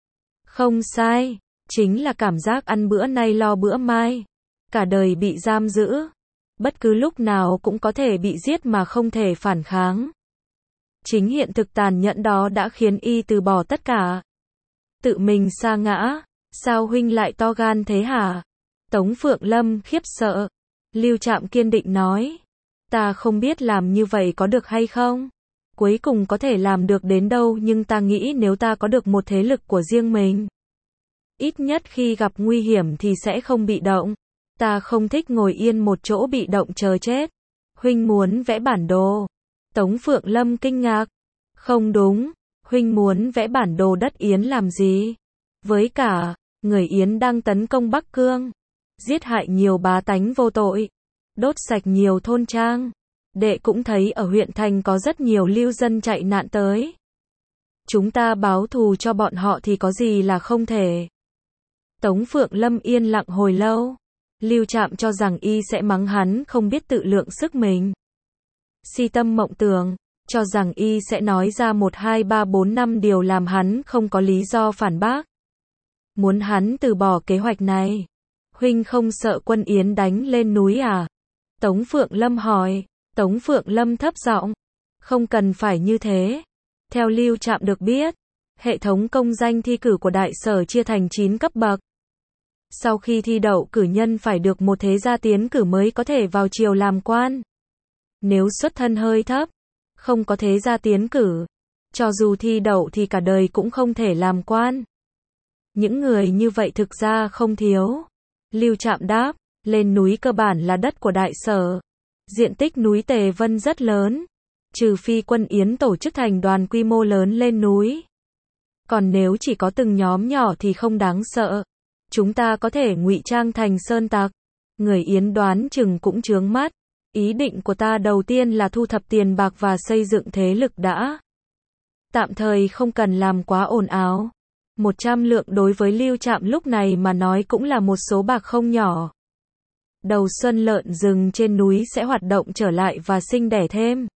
Không sai, chính là cảm giác ăn bữa nay lo bữa mai. Cả đời bị giam giữ. Bất cứ lúc nào cũng có thể bị giết mà không thể phản kháng. Chính hiện thực tàn nhẫn đó đã khiến y từ bỏ tất cả. Tự mình sa ngã. Sao huynh lại to gan thế hả? Tống Phượng Lâm khiếp sợ. Lưu Trạm kiên định nói. Ta không biết làm như vậy có được hay không. Cuối cùng có thể làm được đến đâu nhưng ta nghĩ nếu ta có được một thế lực của riêng mình. Ít nhất khi gặp nguy hiểm thì sẽ không bị động. Ta không thích ngồi yên một chỗ bị động chờ chết. Huynh muốn vẽ bản đồ. Tống Phượng Lâm kinh ngạc. Không đúng, huynh muốn vẽ bản đồ đất Yến làm gì? Với cả, người Yến đang tấn công Bắc Cương. Giết hại nhiều bá tánh vô tội. Đốt sạch nhiều thôn trang. Đệ cũng thấy ở huyện thành có rất nhiều lưu dân chạy nạn tới. Chúng ta báo thù cho bọn họ thì có gì là không thể. Tống Phượng Lâm yên lặng hồi lâu. Lưu Trạm cho rằng y sẽ mắng hắn không biết tự lượng sức mình. Si Tâm Mộng Tường cho rằng y sẽ nói ra 1, 2, 3, 4, 5 điều làm hắn không có lý do phản bác. Muốn hắn từ bỏ kế hoạch này. Huynh không sợ Quân Yến đánh lên núi à? Tống Phượng Lâm hỏi. Tống Phượng Lâm thấp giọng. Không cần phải như thế. Theo Lưu Trạm được biết, hệ thống công danh thi cử của đại sở chia thành 9 cấp bậc. Sau khi thi đậu cử nhân phải được một thế gia tiến cử mới có thể vào triều làm quan. Nếu xuất thân hơi thấp, không có thế gia tiến cử, cho dù thi đậu thì cả đời cũng không thể làm quan. Những người như vậy thực ra không thiếu. Lưu Trạm đáp, lên núi cơ bản là đất của đại sở. Diện tích núi Tề Vân rất lớn, trừ phi Quân Yến tổ chức thành đoàn quy mô lớn lên núi. Còn nếu chỉ có từng nhóm nhỏ thì không đáng sợ. Chúng ta có thể ngụy trang thành sơn tặc. Người Yến đoán chừng cũng chướng mắt. Ý định của ta đầu tiên là thu thập tiền bạc và xây dựng thế lực đã. Tạm thời không cần làm quá ồn ào. 100 lượng đối với Lưu Trạm lúc này mà nói cũng là một số bạc không nhỏ. Đầu xuân lợn rừng trên núi sẽ hoạt động trở lại và sinh đẻ thêm.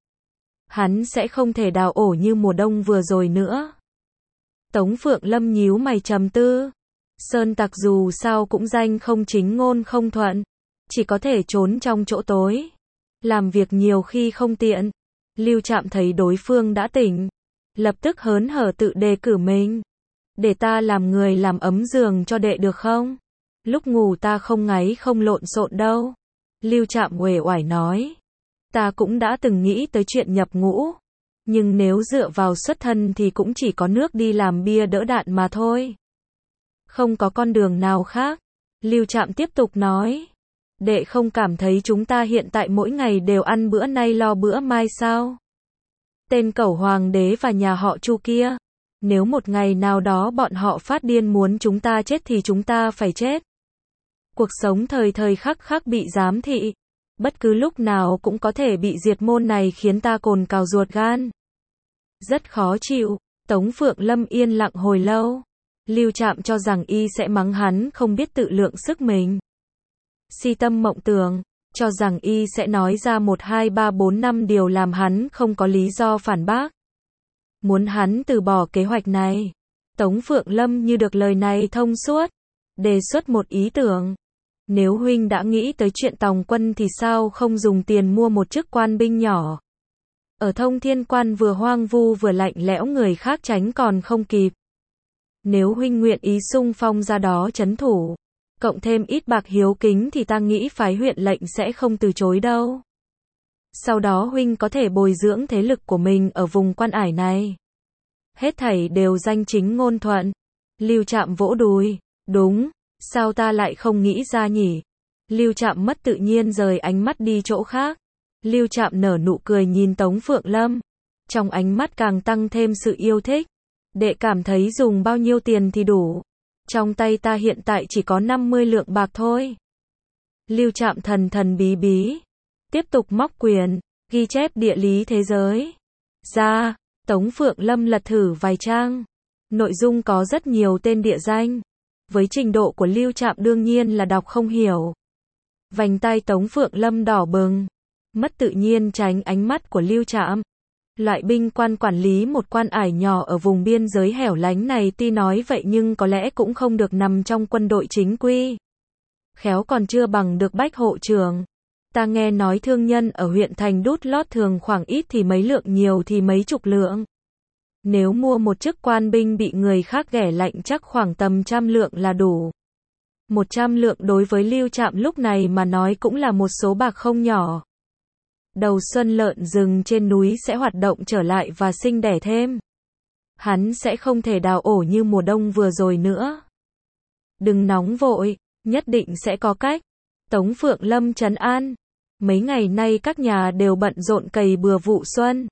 Hắn sẽ không thể đào ổ như mùa đông vừa rồi nữa. Tống Phượng Lâm nhíu mày trầm tư. Sơn tặc dù sao cũng danh không chính ngôn không thuận. Chỉ có thể trốn trong chỗ tối. Làm việc nhiều khi không tiện. Lưu Trạm thấy đối phương đã tỉnh. Lập tức hớn hở tự đề cử mình. Để ta làm người làm ấm giường cho đệ được không? Lúc ngủ ta không ngáy không lộn xộn đâu. Lưu Trạm uể oải nói. Ta cũng đã từng nghĩ tới chuyện nhập ngũ. Nhưng nếu dựa vào xuất thân thì cũng chỉ có nước đi làm bia đỡ đạn mà thôi. Không có con đường nào khác. Lưu Trạm tiếp tục nói. Đệ không cảm thấy chúng ta hiện tại mỗi ngày đều ăn bữa nay lo bữa mai sao? Tên cẩu hoàng đế và nhà họ Chu kia. Nếu một ngày nào đó bọn họ phát điên muốn chúng ta chết thì chúng ta phải chết. Cuộc sống thời thời khắc khắc bị giám thị. Bất cứ lúc nào cũng có thể bị diệt, môn này khiến ta cồn cào ruột gan. Rất khó chịu. Tống Phượng Lâm yên lặng hồi lâu. Lưu Trạm cho rằng y sẽ mắng hắn không biết tự lượng sức mình. Si Tâm Mộng Tường cho rằng y sẽ nói ra 1, 2, 3, 4, 5 điều làm hắn không có lý do phản bác. Muốn hắn từ bỏ kế hoạch này. Tống Phượng Lâm như được lời này thông suốt. Đề xuất một ý tưởng. Nếu huynh đã nghĩ tới chuyện tòng quân thì sao không dùng tiền mua một chức quan binh nhỏ. Ở Thông Thiên Quan vừa hoang vu vừa lạnh lẽo, người khác tránh còn không kịp. Nếu huynh nguyện ý xung phong ra đó trấn thủ, cộng thêm ít bạc hiếu kính thì ta nghĩ phái huyện lệnh sẽ không từ chối đâu. Sau đó huynh có thể bồi dưỡng thế lực của mình ở vùng Quan Ải này. Hết thảy đều danh chính ngôn thuận. Lưu Trạm vỗ đùi. Đúng, sao ta lại không nghĩ ra nhỉ? Lưu Trạm mất tự nhiên rời ánh mắt đi chỗ khác. Lưu Trạm nở nụ cười nhìn Tống Phượng Lâm. Trong ánh mắt càng tăng thêm sự yêu thích. Đệ cảm thấy dùng bao nhiêu tiền thì đủ? Trong tay ta hiện tại chỉ có 50 lượng bạc thôi. Lưu Trạm thần thần bí bí. Tiếp tục móc quyền, ghi chép địa lý thế giới. Ra, Tống Phượng Lâm lật thử vài trang. Nội dung có rất nhiều tên địa danh. Với trình độ của Lưu Trạm đương nhiên là đọc không hiểu. Vành tai Tống Phượng Lâm đỏ bừng. Mất tự nhiên tránh ánh mắt của Lưu Trạm. Loại binh quan quản lý một quan ải nhỏ ở vùng biên giới hẻo lánh này tuy nói vậy nhưng có lẽ cũng không được nằm trong quân đội chính quy. Khéo còn chưa bằng được Bách hộ trưởng. Ta nghe nói thương nhân ở huyện thành đút lót thường khoảng ít thì mấy lượng, nhiều thì mấy chục lượng. Nếu mua một chức quan binh bị người khác ghẻ lạnh chắc khoảng tầm 100 lượng là đủ. 100 lượng đối với Lưu Trạm lúc này mà nói cũng là một số bạc không nhỏ. Đầu xuân lợn rừng trên núi sẽ hoạt động trở lại và sinh đẻ thêm. Hắn sẽ không thể đào ổ như mùa đông vừa rồi nữa. Đừng nóng vội, nhất định sẽ có cách. Tống Phượng Lâm trấn an. Mấy ngày nay các nhà đều bận rộn cày bừa vụ xuân.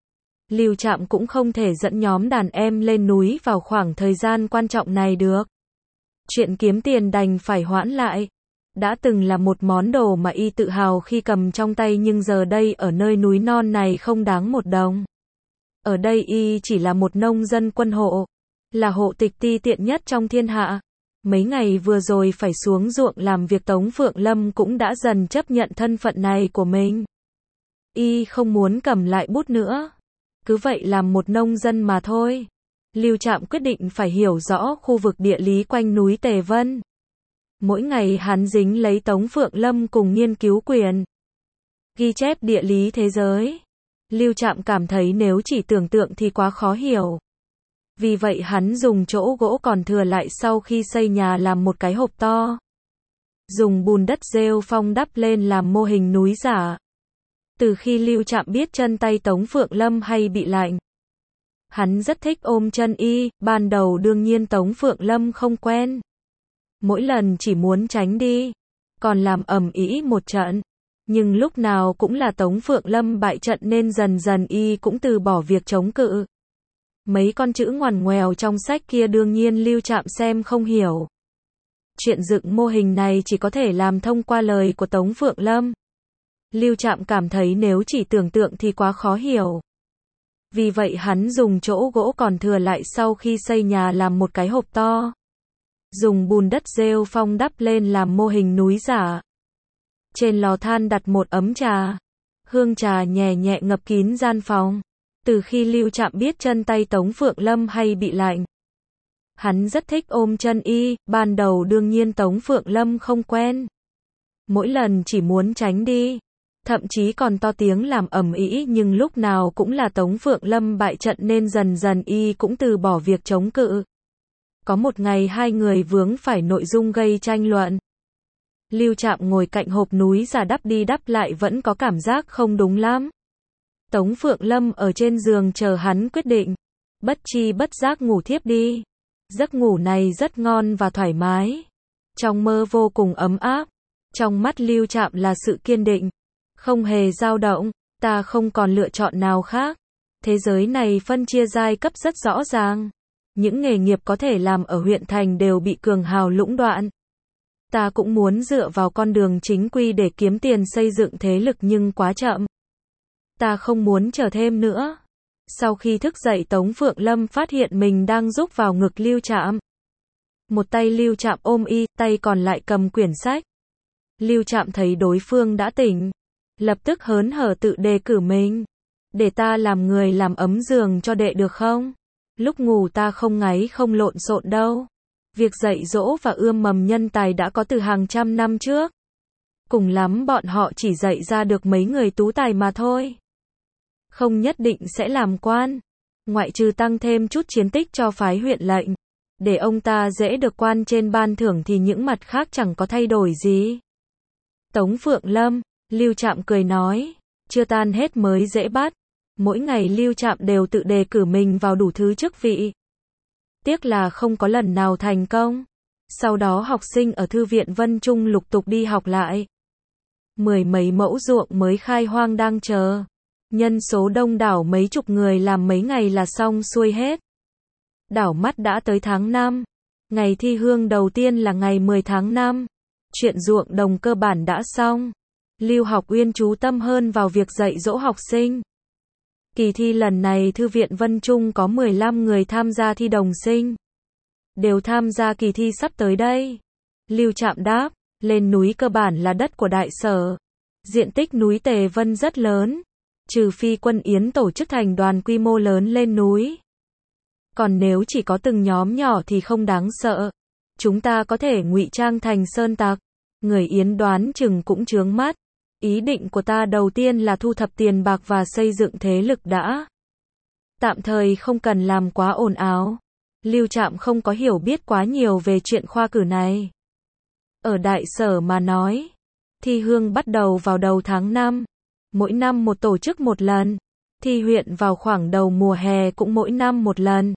Lưu Trạm cũng không thể dẫn nhóm đàn em lên núi vào khoảng thời gian quan trọng này được. Chuyện kiếm tiền đành phải hoãn lại. Đã từng là một món đồ mà y tự hào khi cầm trong tay nhưng giờ đây ở nơi núi non này không đáng một đồng. Ở đây y chỉ là một nông dân quân hộ, là hộ tịch ti tiện nhất trong thiên hạ. Mấy ngày vừa rồi phải xuống ruộng làm việc, Tống Phượng Lâm cũng đã dần chấp nhận thân phận này của mình. Y không muốn cầm lại bút nữa, cứ vậy làm một nông dân mà thôi. Lưu Trạm quyết định phải hiểu rõ khu vực địa lý quanh núi Tề Vân. Mỗi ngày hắn dính lấy Tống Phượng Lâm cùng nghiên cứu quyển ghi chép địa lý thế giới. Lưu Trạm cảm thấy nếu chỉ tưởng tượng thì quá khó hiểu. Vì vậy hắn dùng chỗ gỗ còn thừa lại sau khi xây nhà làm một cái hộp to. Dùng bùn đất rêu phong đắp lên làm mô hình núi giả. Từ khi Lưu Trạm biết chân tay Tống Phượng Lâm hay bị lạnh, hắn rất thích ôm chân y, ban đầu đương nhiên Tống Phượng Lâm không quen. Mỗi lần chỉ muốn tránh đi, còn làm ầm ĩ một trận. Nhưng lúc nào cũng là Tống Phượng Lâm bại trận nên dần dần y cũng từ bỏ việc chống cự. Mấy con chữ ngoằn ngoèo trong sách kia đương nhiên Lưu Trạm xem không hiểu. Chuyện dựng mô hình này chỉ có thể làm thông qua lời của Tống Phượng Lâm. Lưu Trạm cảm thấy nếu chỉ tưởng tượng thì quá khó hiểu. Vì vậy hắn dùng chỗ gỗ còn thừa lại sau khi xây nhà làm một cái hộp to. Dùng bùn đất rêu phong đắp lên làm mô hình núi giả. Trên lò than đặt một ấm trà. Hương trà nhẹ nhẹ ngập kín gian phòng. Từ khi Lưu Trạm biết chân tay Tống Phượng Lâm hay bị lạnh, hắn rất thích ôm chân y, ban đầu đương nhiên Tống Phượng Lâm không quen. Mỗi lần chỉ muốn tránh đi, thậm chí còn to tiếng làm ầm ĩ, nhưng lúc nào cũng là Tống Phượng Lâm bại trận nên dần dần y cũng từ bỏ việc chống cự. Có một ngày hai người vướng phải nội dung gây tranh luận. Lưu Trạm ngồi cạnh hộp núi giả đắp đi đắp lại vẫn có cảm giác không đúng lắm. Tống Phượng Lâm ở trên giường chờ hắn quyết định. Bất chi bất giác ngủ thiếp đi. Giấc ngủ này rất ngon và thoải mái. Trong mơ vô cùng ấm áp. Trong mắt Lưu Trạm là sự kiên định. Không hề dao động. Ta không còn lựa chọn nào khác. Thế giới này phân chia giai cấp rất rõ ràng. Những nghề nghiệp có thể làm ở huyện thành đều bị cường hào lũng đoạn. Ta cũng muốn dựa vào con đường chính quy để kiếm tiền xây dựng thế lực nhưng quá chậm. Ta không muốn chờ thêm nữa. Sau khi thức dậy Tống Phượng Lâm phát hiện mình đang rúc vào ngực Lưu Trạm. Một tay Lưu Trạm ôm y, tay còn lại cầm quyển sách. Lưu Trạm thấy đối phương đã tỉnh. Lập tức hớn hở tự đề cử mình. Để ta làm người làm ấm giường cho đệ được không? Lúc ngủ ta không ngáy không lộn xộn đâu. Việc dạy dỗ và ươm mầm nhân tài đã có từ hàng trăm năm trước. Cùng lắm bọn họ chỉ dạy ra được mấy người tú tài mà thôi. Không nhất định sẽ làm quan. Ngoại trừ tăng thêm chút chiến tích cho phái huyện lệnh. Để ông ta dễ được quan trên ban thưởng thì những mặt khác chẳng có thay đổi gì. Tống Phượng Lâm, Lưu Trạm cười nói. Chưa tan hết mới dễ bắt. Mỗi ngày Lưu Trạm đều tự đề cử mình vào đủ thứ chức vị. Tiếc là không có lần nào thành công. Sau đó học sinh ở Thư viện Vân Trung lục tục đi học lại. Mười mấy mẫu ruộng mới khai hoang đang chờ. Nhân số đông đảo mấy chục người làm mấy ngày là xong xuôi hết. Đảo mắt đã tới tháng 5. Ngày thi hương đầu tiên là ngày 10 tháng 5. Chuyện ruộng đồng cơ bản đã xong. Lưu Học Uyên chú tâm hơn vào việc dạy dỗ học sinh. Kỳ thi lần này Thư viện Vân Trung có 15 người tham gia thi đồng sinh. Đều tham gia kỳ thi sắp tới đây. Lưu Trạm đáp, lên núi cơ bản là đất của đại sở. Diện tích núi Tề Vân rất lớn. Trừ phi quân Yến tổ chức thành đoàn quy mô lớn lên núi. Còn nếu chỉ có từng nhóm nhỏ thì không đáng sợ. Chúng ta có thể ngụy trang thành sơn tặc. Người Yến đoán chừng cũng chướng mắt. Ý định của ta đầu tiên là thu thập tiền bạc và xây dựng thế lực đã. Tạm thời không cần làm quá ồn ào. Lưu Trạm không có hiểu biết quá nhiều về chuyện khoa cử này. Ở đại sở mà nói, thi hương bắt đầu vào đầu tháng 5. Mỗi năm một tổ chức một lần. Thi huyện vào khoảng đầu mùa hè cũng mỗi năm một lần.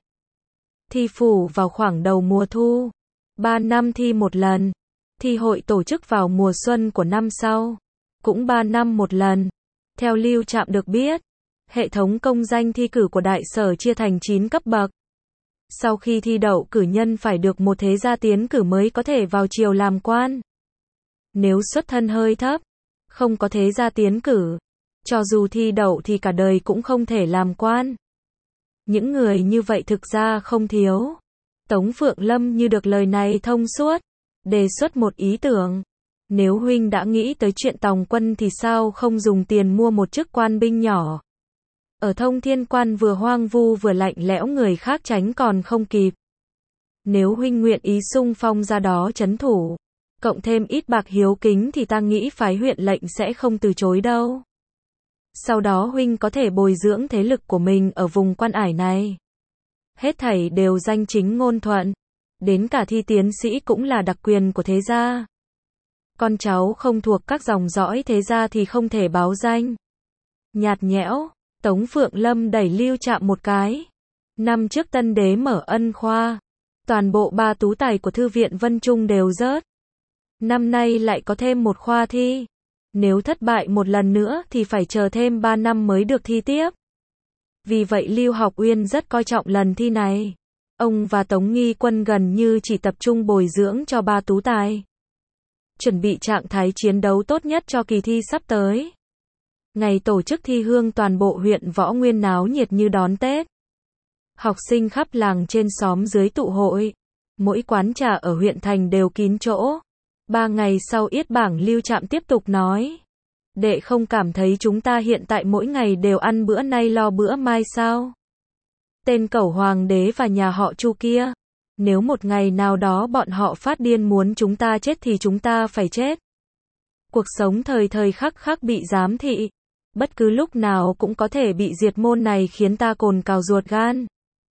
Thi phủ vào khoảng đầu mùa thu. 3 năm thi một lần. Thi hội tổ chức vào mùa xuân của năm sau. Cũng 3 năm một lần. Theo Lưu Trạm được biết, hệ thống công danh thi cử của đại sở chia thành 9 cấp bậc. Sau khi thi đậu cử nhân phải được một thế gia tiến cử mới có thể vào triều làm quan. Nếu xuất thân hơi thấp, không có thế gia tiến cử, cho dù thi đậu thì cả đời cũng không thể làm quan. Những người như vậy thực ra không thiếu. Tống Phượng Lâm như được lời này thông suốt, đề xuất một ý tưởng. Nếu huynh đã nghĩ tới chuyện tòng quân thì sao không dùng tiền mua một chức quan binh nhỏ? Ở Thông Thiên Quan vừa hoang vu vừa lạnh lẽo, người khác tránh còn không kịp. Nếu huynh nguyện ý xung phong ra đó trấn thủ, cộng thêm ít bạc hiếu kính thì ta nghĩ phái huyện lệnh sẽ không từ chối đâu. Sau đó huynh có thể bồi dưỡng thế lực của mình ở vùng Quan Ải này. Hết thảy đều danh chính ngôn thuận, đến cả thi tiến sĩ cũng là đặc quyền của thế gia. Con cháu không thuộc các dòng dõi thế gia thì không thể báo danh. Nhạt nhẽo, Tống Phượng Lâm đẩy Lưu Trạm một cái. Năm trước Tân Đế mở ân khoa, toàn bộ 3 tú tài của Thư viện Vân Trung đều rớt. Năm nay lại có thêm một khoa thi. Nếu thất bại một lần nữa thì phải chờ thêm 3 năm mới được thi tiếp. Vì vậy Lưu Học Uyên rất coi trọng lần thi này. Ông và Tống Nghi Quân gần như chỉ tập trung bồi dưỡng cho 3 tú tài, chuẩn bị trạng thái chiến đấu tốt nhất cho kỳ thi sắp tới. Ngày tổ chức thi hương, toàn bộ huyện Võ Nguyên náo nhiệt như đón Tết. Học sinh khắp làng trên xóm dưới tụ hội. Mỗi quán trà ở huyện thành đều kín chỗ. 3 ngày sau yết bảng, Lưu Trạm tiếp tục nói. Đệ không cảm thấy chúng ta hiện tại mỗi ngày đều ăn bữa nay lo bữa mai sao? Tên cẩu hoàng đế và nhà họ Chu kia. Nếu một ngày nào đó bọn họ phát điên muốn chúng ta chết thì chúng ta phải chết. Cuộc sống thời thời khắc khắc bị giám thị. Bất cứ lúc nào cũng có thể bị diệt, môn này khiến ta cồn cào ruột gan.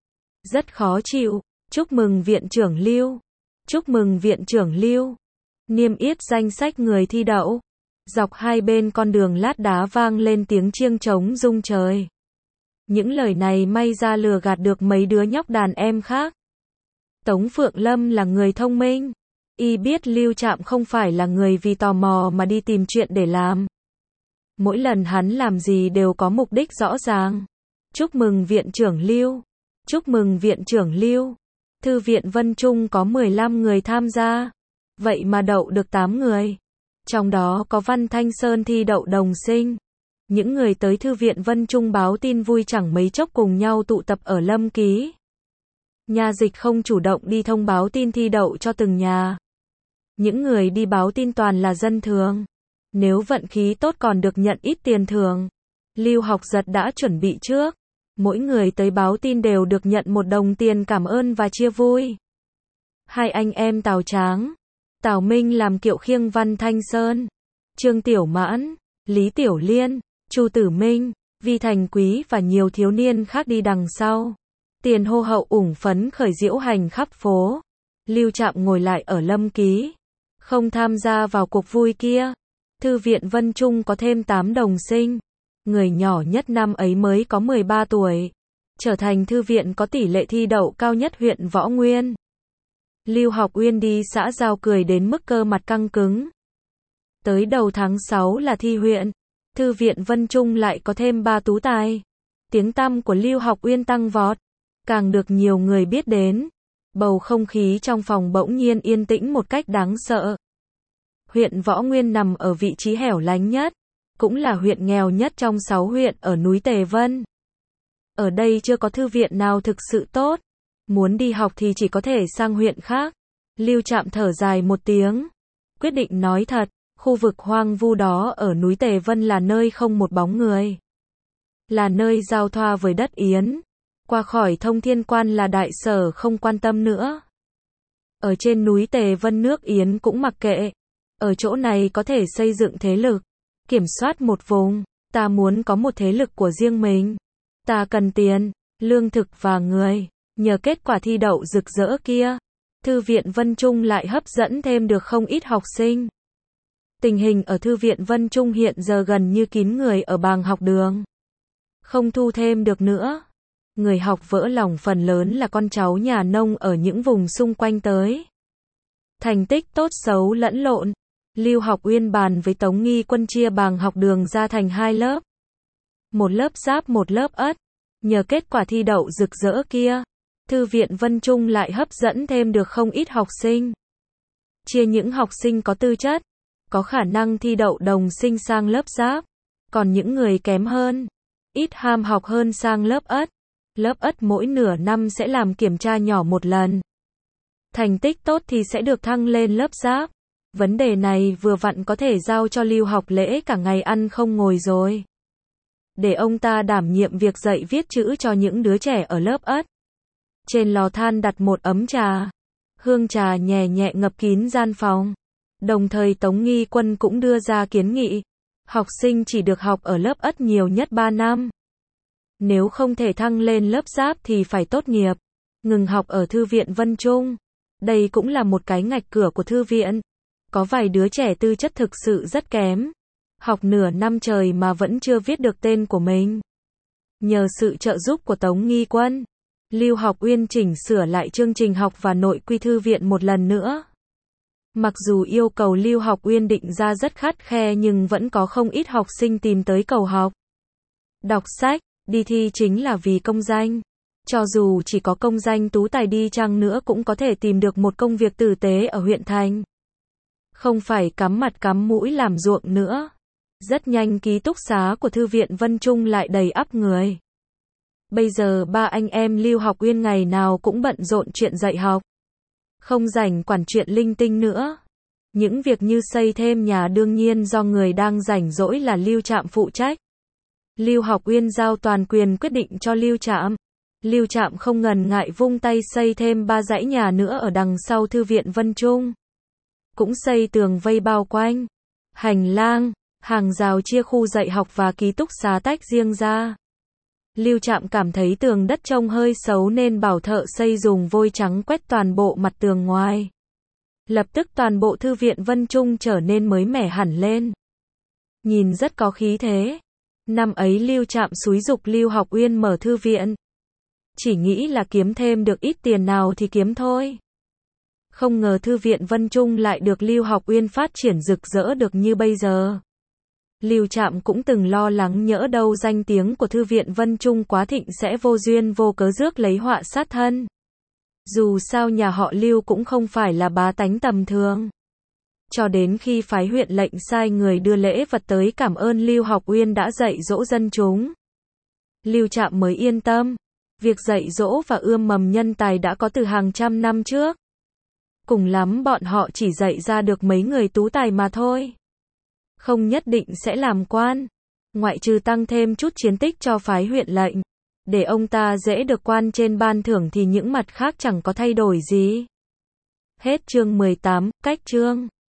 Rất khó chịu. Chúc mừng viện trưởng Lưu. Chúc mừng viện trưởng Lưu. Niêm yết danh sách người thi đậu. Dọc hai bên con đường lát đá vang lên tiếng chiêng trống rung trời. Những lời này may ra lừa gạt được mấy đứa nhóc đàn em khác. Tống Phượng Lâm là người thông minh. Y biết Lưu Trạm không phải là người vì tò mò mà đi tìm chuyện để làm. Mỗi lần hắn làm gì đều có mục đích rõ ràng. Chúc mừng viện trưởng Lưu. Chúc mừng viện trưởng Lưu. Thư viện Vân Trung có 15 người tham gia. Vậy mà đậu được 8 người. Trong đó có Văn Thanh Sơn thi đậu đồng sinh. Những người tới Thư viện Vân Trung báo tin vui chẳng mấy chốc cùng nhau tụ tập ở Lâm Ký. Nhà Dịch không chủ động đi thông báo tin thi đậu cho từng nhà. Những người đi báo tin toàn là dân thường. Nếu vận khí tốt còn được nhận ít tiền thưởng. Lưu Học Giật đã chuẩn bị trước. Mỗi người tới báo tin đều được nhận 1 đồng tiền cảm ơn và chia vui. Hai anh em Tào Tráng, Tào Minh làm kiệu khiêng Văn Thanh Sơn. Trương Tiểu Mãn, Lý Tiểu Liên, Chu Tử Minh, Vi Thành Quý và nhiều thiếu niên khác đi đằng sau. Tiền hô hậu ủng phấn khởi diễu hành khắp phố. Lưu Trạm ngồi lại ở Lâm Ký, không tham gia vào cuộc vui kia. Thư viện Vân Trung có thêm 8 đồng sinh. Người nhỏ nhất năm ấy mới có 13 tuổi. Trở thành thư viện có tỷ lệ thi đậu cao nhất huyện Võ Nguyên. Lưu Học Uyên đi xã giao cười đến mức cơ mặt căng cứng. Tới đầu tháng 6 là thi huyện. Thư viện Vân Trung lại có thêm 3 tú tài. Tiếng tăm của Lưu Học Uyên tăng vọt, càng được nhiều người biết đến. Bầu không khí trong phòng bỗng nhiên yên tĩnh một cách đáng sợ. Huyện Võ Nguyên nằm ở vị trí hẻo lánh nhất, cũng là huyện nghèo nhất trong 6 huyện ở núi Tề Vân. Ở đây chưa có thư viện nào thực sự tốt. Muốn đi học thì chỉ có thể sang huyện khác. Lưu Trạm thở dài một tiếng. Quyết định nói thật, khu vực hoang vu đó ở núi Tề Vân là nơi không một bóng người. Là nơi giao thoa với đất Yến. Qua khỏi Thông Thiên Quan là đại sở không quan tâm nữa. Ở trên núi Tề Vân nước Yến cũng mặc kệ. Ở chỗ này có thể xây dựng thế lực, kiểm soát một vùng. Ta muốn có một thế lực của riêng mình. Ta cần tiền, lương thực và người. Nhờ kết quả thi đậu rực rỡ kia, Thư viện Vân Trung lại hấp dẫn thêm được không ít học sinh. Tình hình ở Thư viện Vân Trung hiện giờ gần như kín người ở bàng học đường. Không thu thêm được nữa. Người học vỡ lòng phần lớn là con cháu nhà nông ở những vùng xung quanh tới. Thành tích tốt xấu lẫn lộn. Lưu Học Uyên bàn với Tống Nghi Quân chia bàng học đường ra thành 2 lớp. Một lớp giáp một lớp ất. Nhờ kết quả thi đậu rực rỡ kia, Thư viện Vân Trung lại hấp dẫn thêm được không ít học sinh. Chia những học sinh có tư chất, có khả năng thi đậu đồng sinh sang lớp giáp. Còn những người kém hơn, ít ham học hơn sang lớp ất. Lớp ất mỗi nửa năm sẽ làm kiểm tra nhỏ một lần. Thành tích tốt thì sẽ được thăng lên lớp giáp. Vấn đề này vừa vặn có thể giao cho Lưu Học Lễ cả ngày ăn không ngồi rồi. Để ông ta đảm nhiệm việc dạy viết chữ cho những đứa trẻ ở lớp ất. Trên lò than đặt một ấm trà. Hương trà nhẹ nhẹ ngập kín gian phòng. Đồng thời Tống Nghi Quân cũng đưa ra kiến nghị. Học sinh chỉ được học ở lớp ất nhiều nhất 3 năm. Nếu không thể thăng lên lớp giáp thì phải tốt nghiệp. Ngừng học ở Thư viện Vân Trung. Đây cũng là một cái ngạch cửa của thư viện. Có vài đứa trẻ tư chất thực sự rất kém. Học nửa năm trời mà vẫn chưa viết được tên của mình. Nhờ sự trợ giúp của Tống Nghi Quân, Lưu Học Uyên chỉnh sửa lại chương trình học và nội quy thư viện một lần nữa. Mặc dù yêu cầu Lưu Học Uyên định ra rất khắt khe nhưng vẫn có không ít học sinh tìm tới cầu học. Đọc sách, đi thi chính là vì công danh. Cho dù chỉ có công danh tú tài đi chăng nữa cũng có thể tìm được một công việc tử tế ở huyện thành. Không phải cắm mặt cắm mũi làm ruộng nữa. Rất nhanh ký túc xá của Thư viện Vân Trung lại đầy ắp người. Bây giờ ba anh em Lưu Học Uyên ngày nào cũng bận rộn chuyện dạy học. Không rảnh quản chuyện linh tinh nữa. Những việc như xây thêm nhà đương nhiên do người đang rảnh rỗi là Lưu Trạm phụ trách. Lưu Học Uyên giao toàn quyền quyết định cho Lưu Trạm. Lưu Trạm không ngần ngại vung tay xây thêm 3 dãy nhà nữa ở đằng sau Thư viện Vân Trung. Cũng xây tường vây bao quanh. Hành lang, hàng rào chia khu dạy học và ký túc xá tách riêng ra. Lưu Trạm cảm thấy tường đất trông hơi xấu nên bảo thợ xây dùng vôi trắng quét toàn bộ mặt tường ngoài. Lập tức toàn bộ Thư viện Vân Trung trở nên mới mẻ hẳn lên. Nhìn rất có khí thế. Năm ấy Lưu Trạm xúi giục Lưu Học Uyên mở thư viện. Chỉ nghĩ là kiếm thêm được ít tiền nào thì kiếm thôi. Không ngờ Thư viện Vân Trung lại được Lưu Học Uyên phát triển rực rỡ được như bây giờ. Lưu Trạm cũng từng lo lắng nhỡ đâu danh tiếng của Thư viện Vân Trung quá thịnh sẽ vô duyên vô cớ rước lấy họa sát thân. Dù sao nhà họ Lưu cũng không phải là bá tánh tầm thường. Cho đến khi phái huyện lệnh sai người đưa lễ vật tới cảm ơn Lưu Học Uyên đã dạy dỗ dân chúng. Lưu Trạm mới yên tâm. Việc dạy dỗ và ươm mầm nhân tài đã có từ hàng trăm năm trước. Cùng lắm bọn họ chỉ dạy ra được mấy người tú tài mà thôi. Không nhất định sẽ làm quan. Ngoại trừ tăng thêm chút chiến tích cho phái huyện lệnh. Để ông ta dễ được quan trên ban thưởng thì những mặt khác chẳng có thay đổi gì. Hết chương 18, cách chương.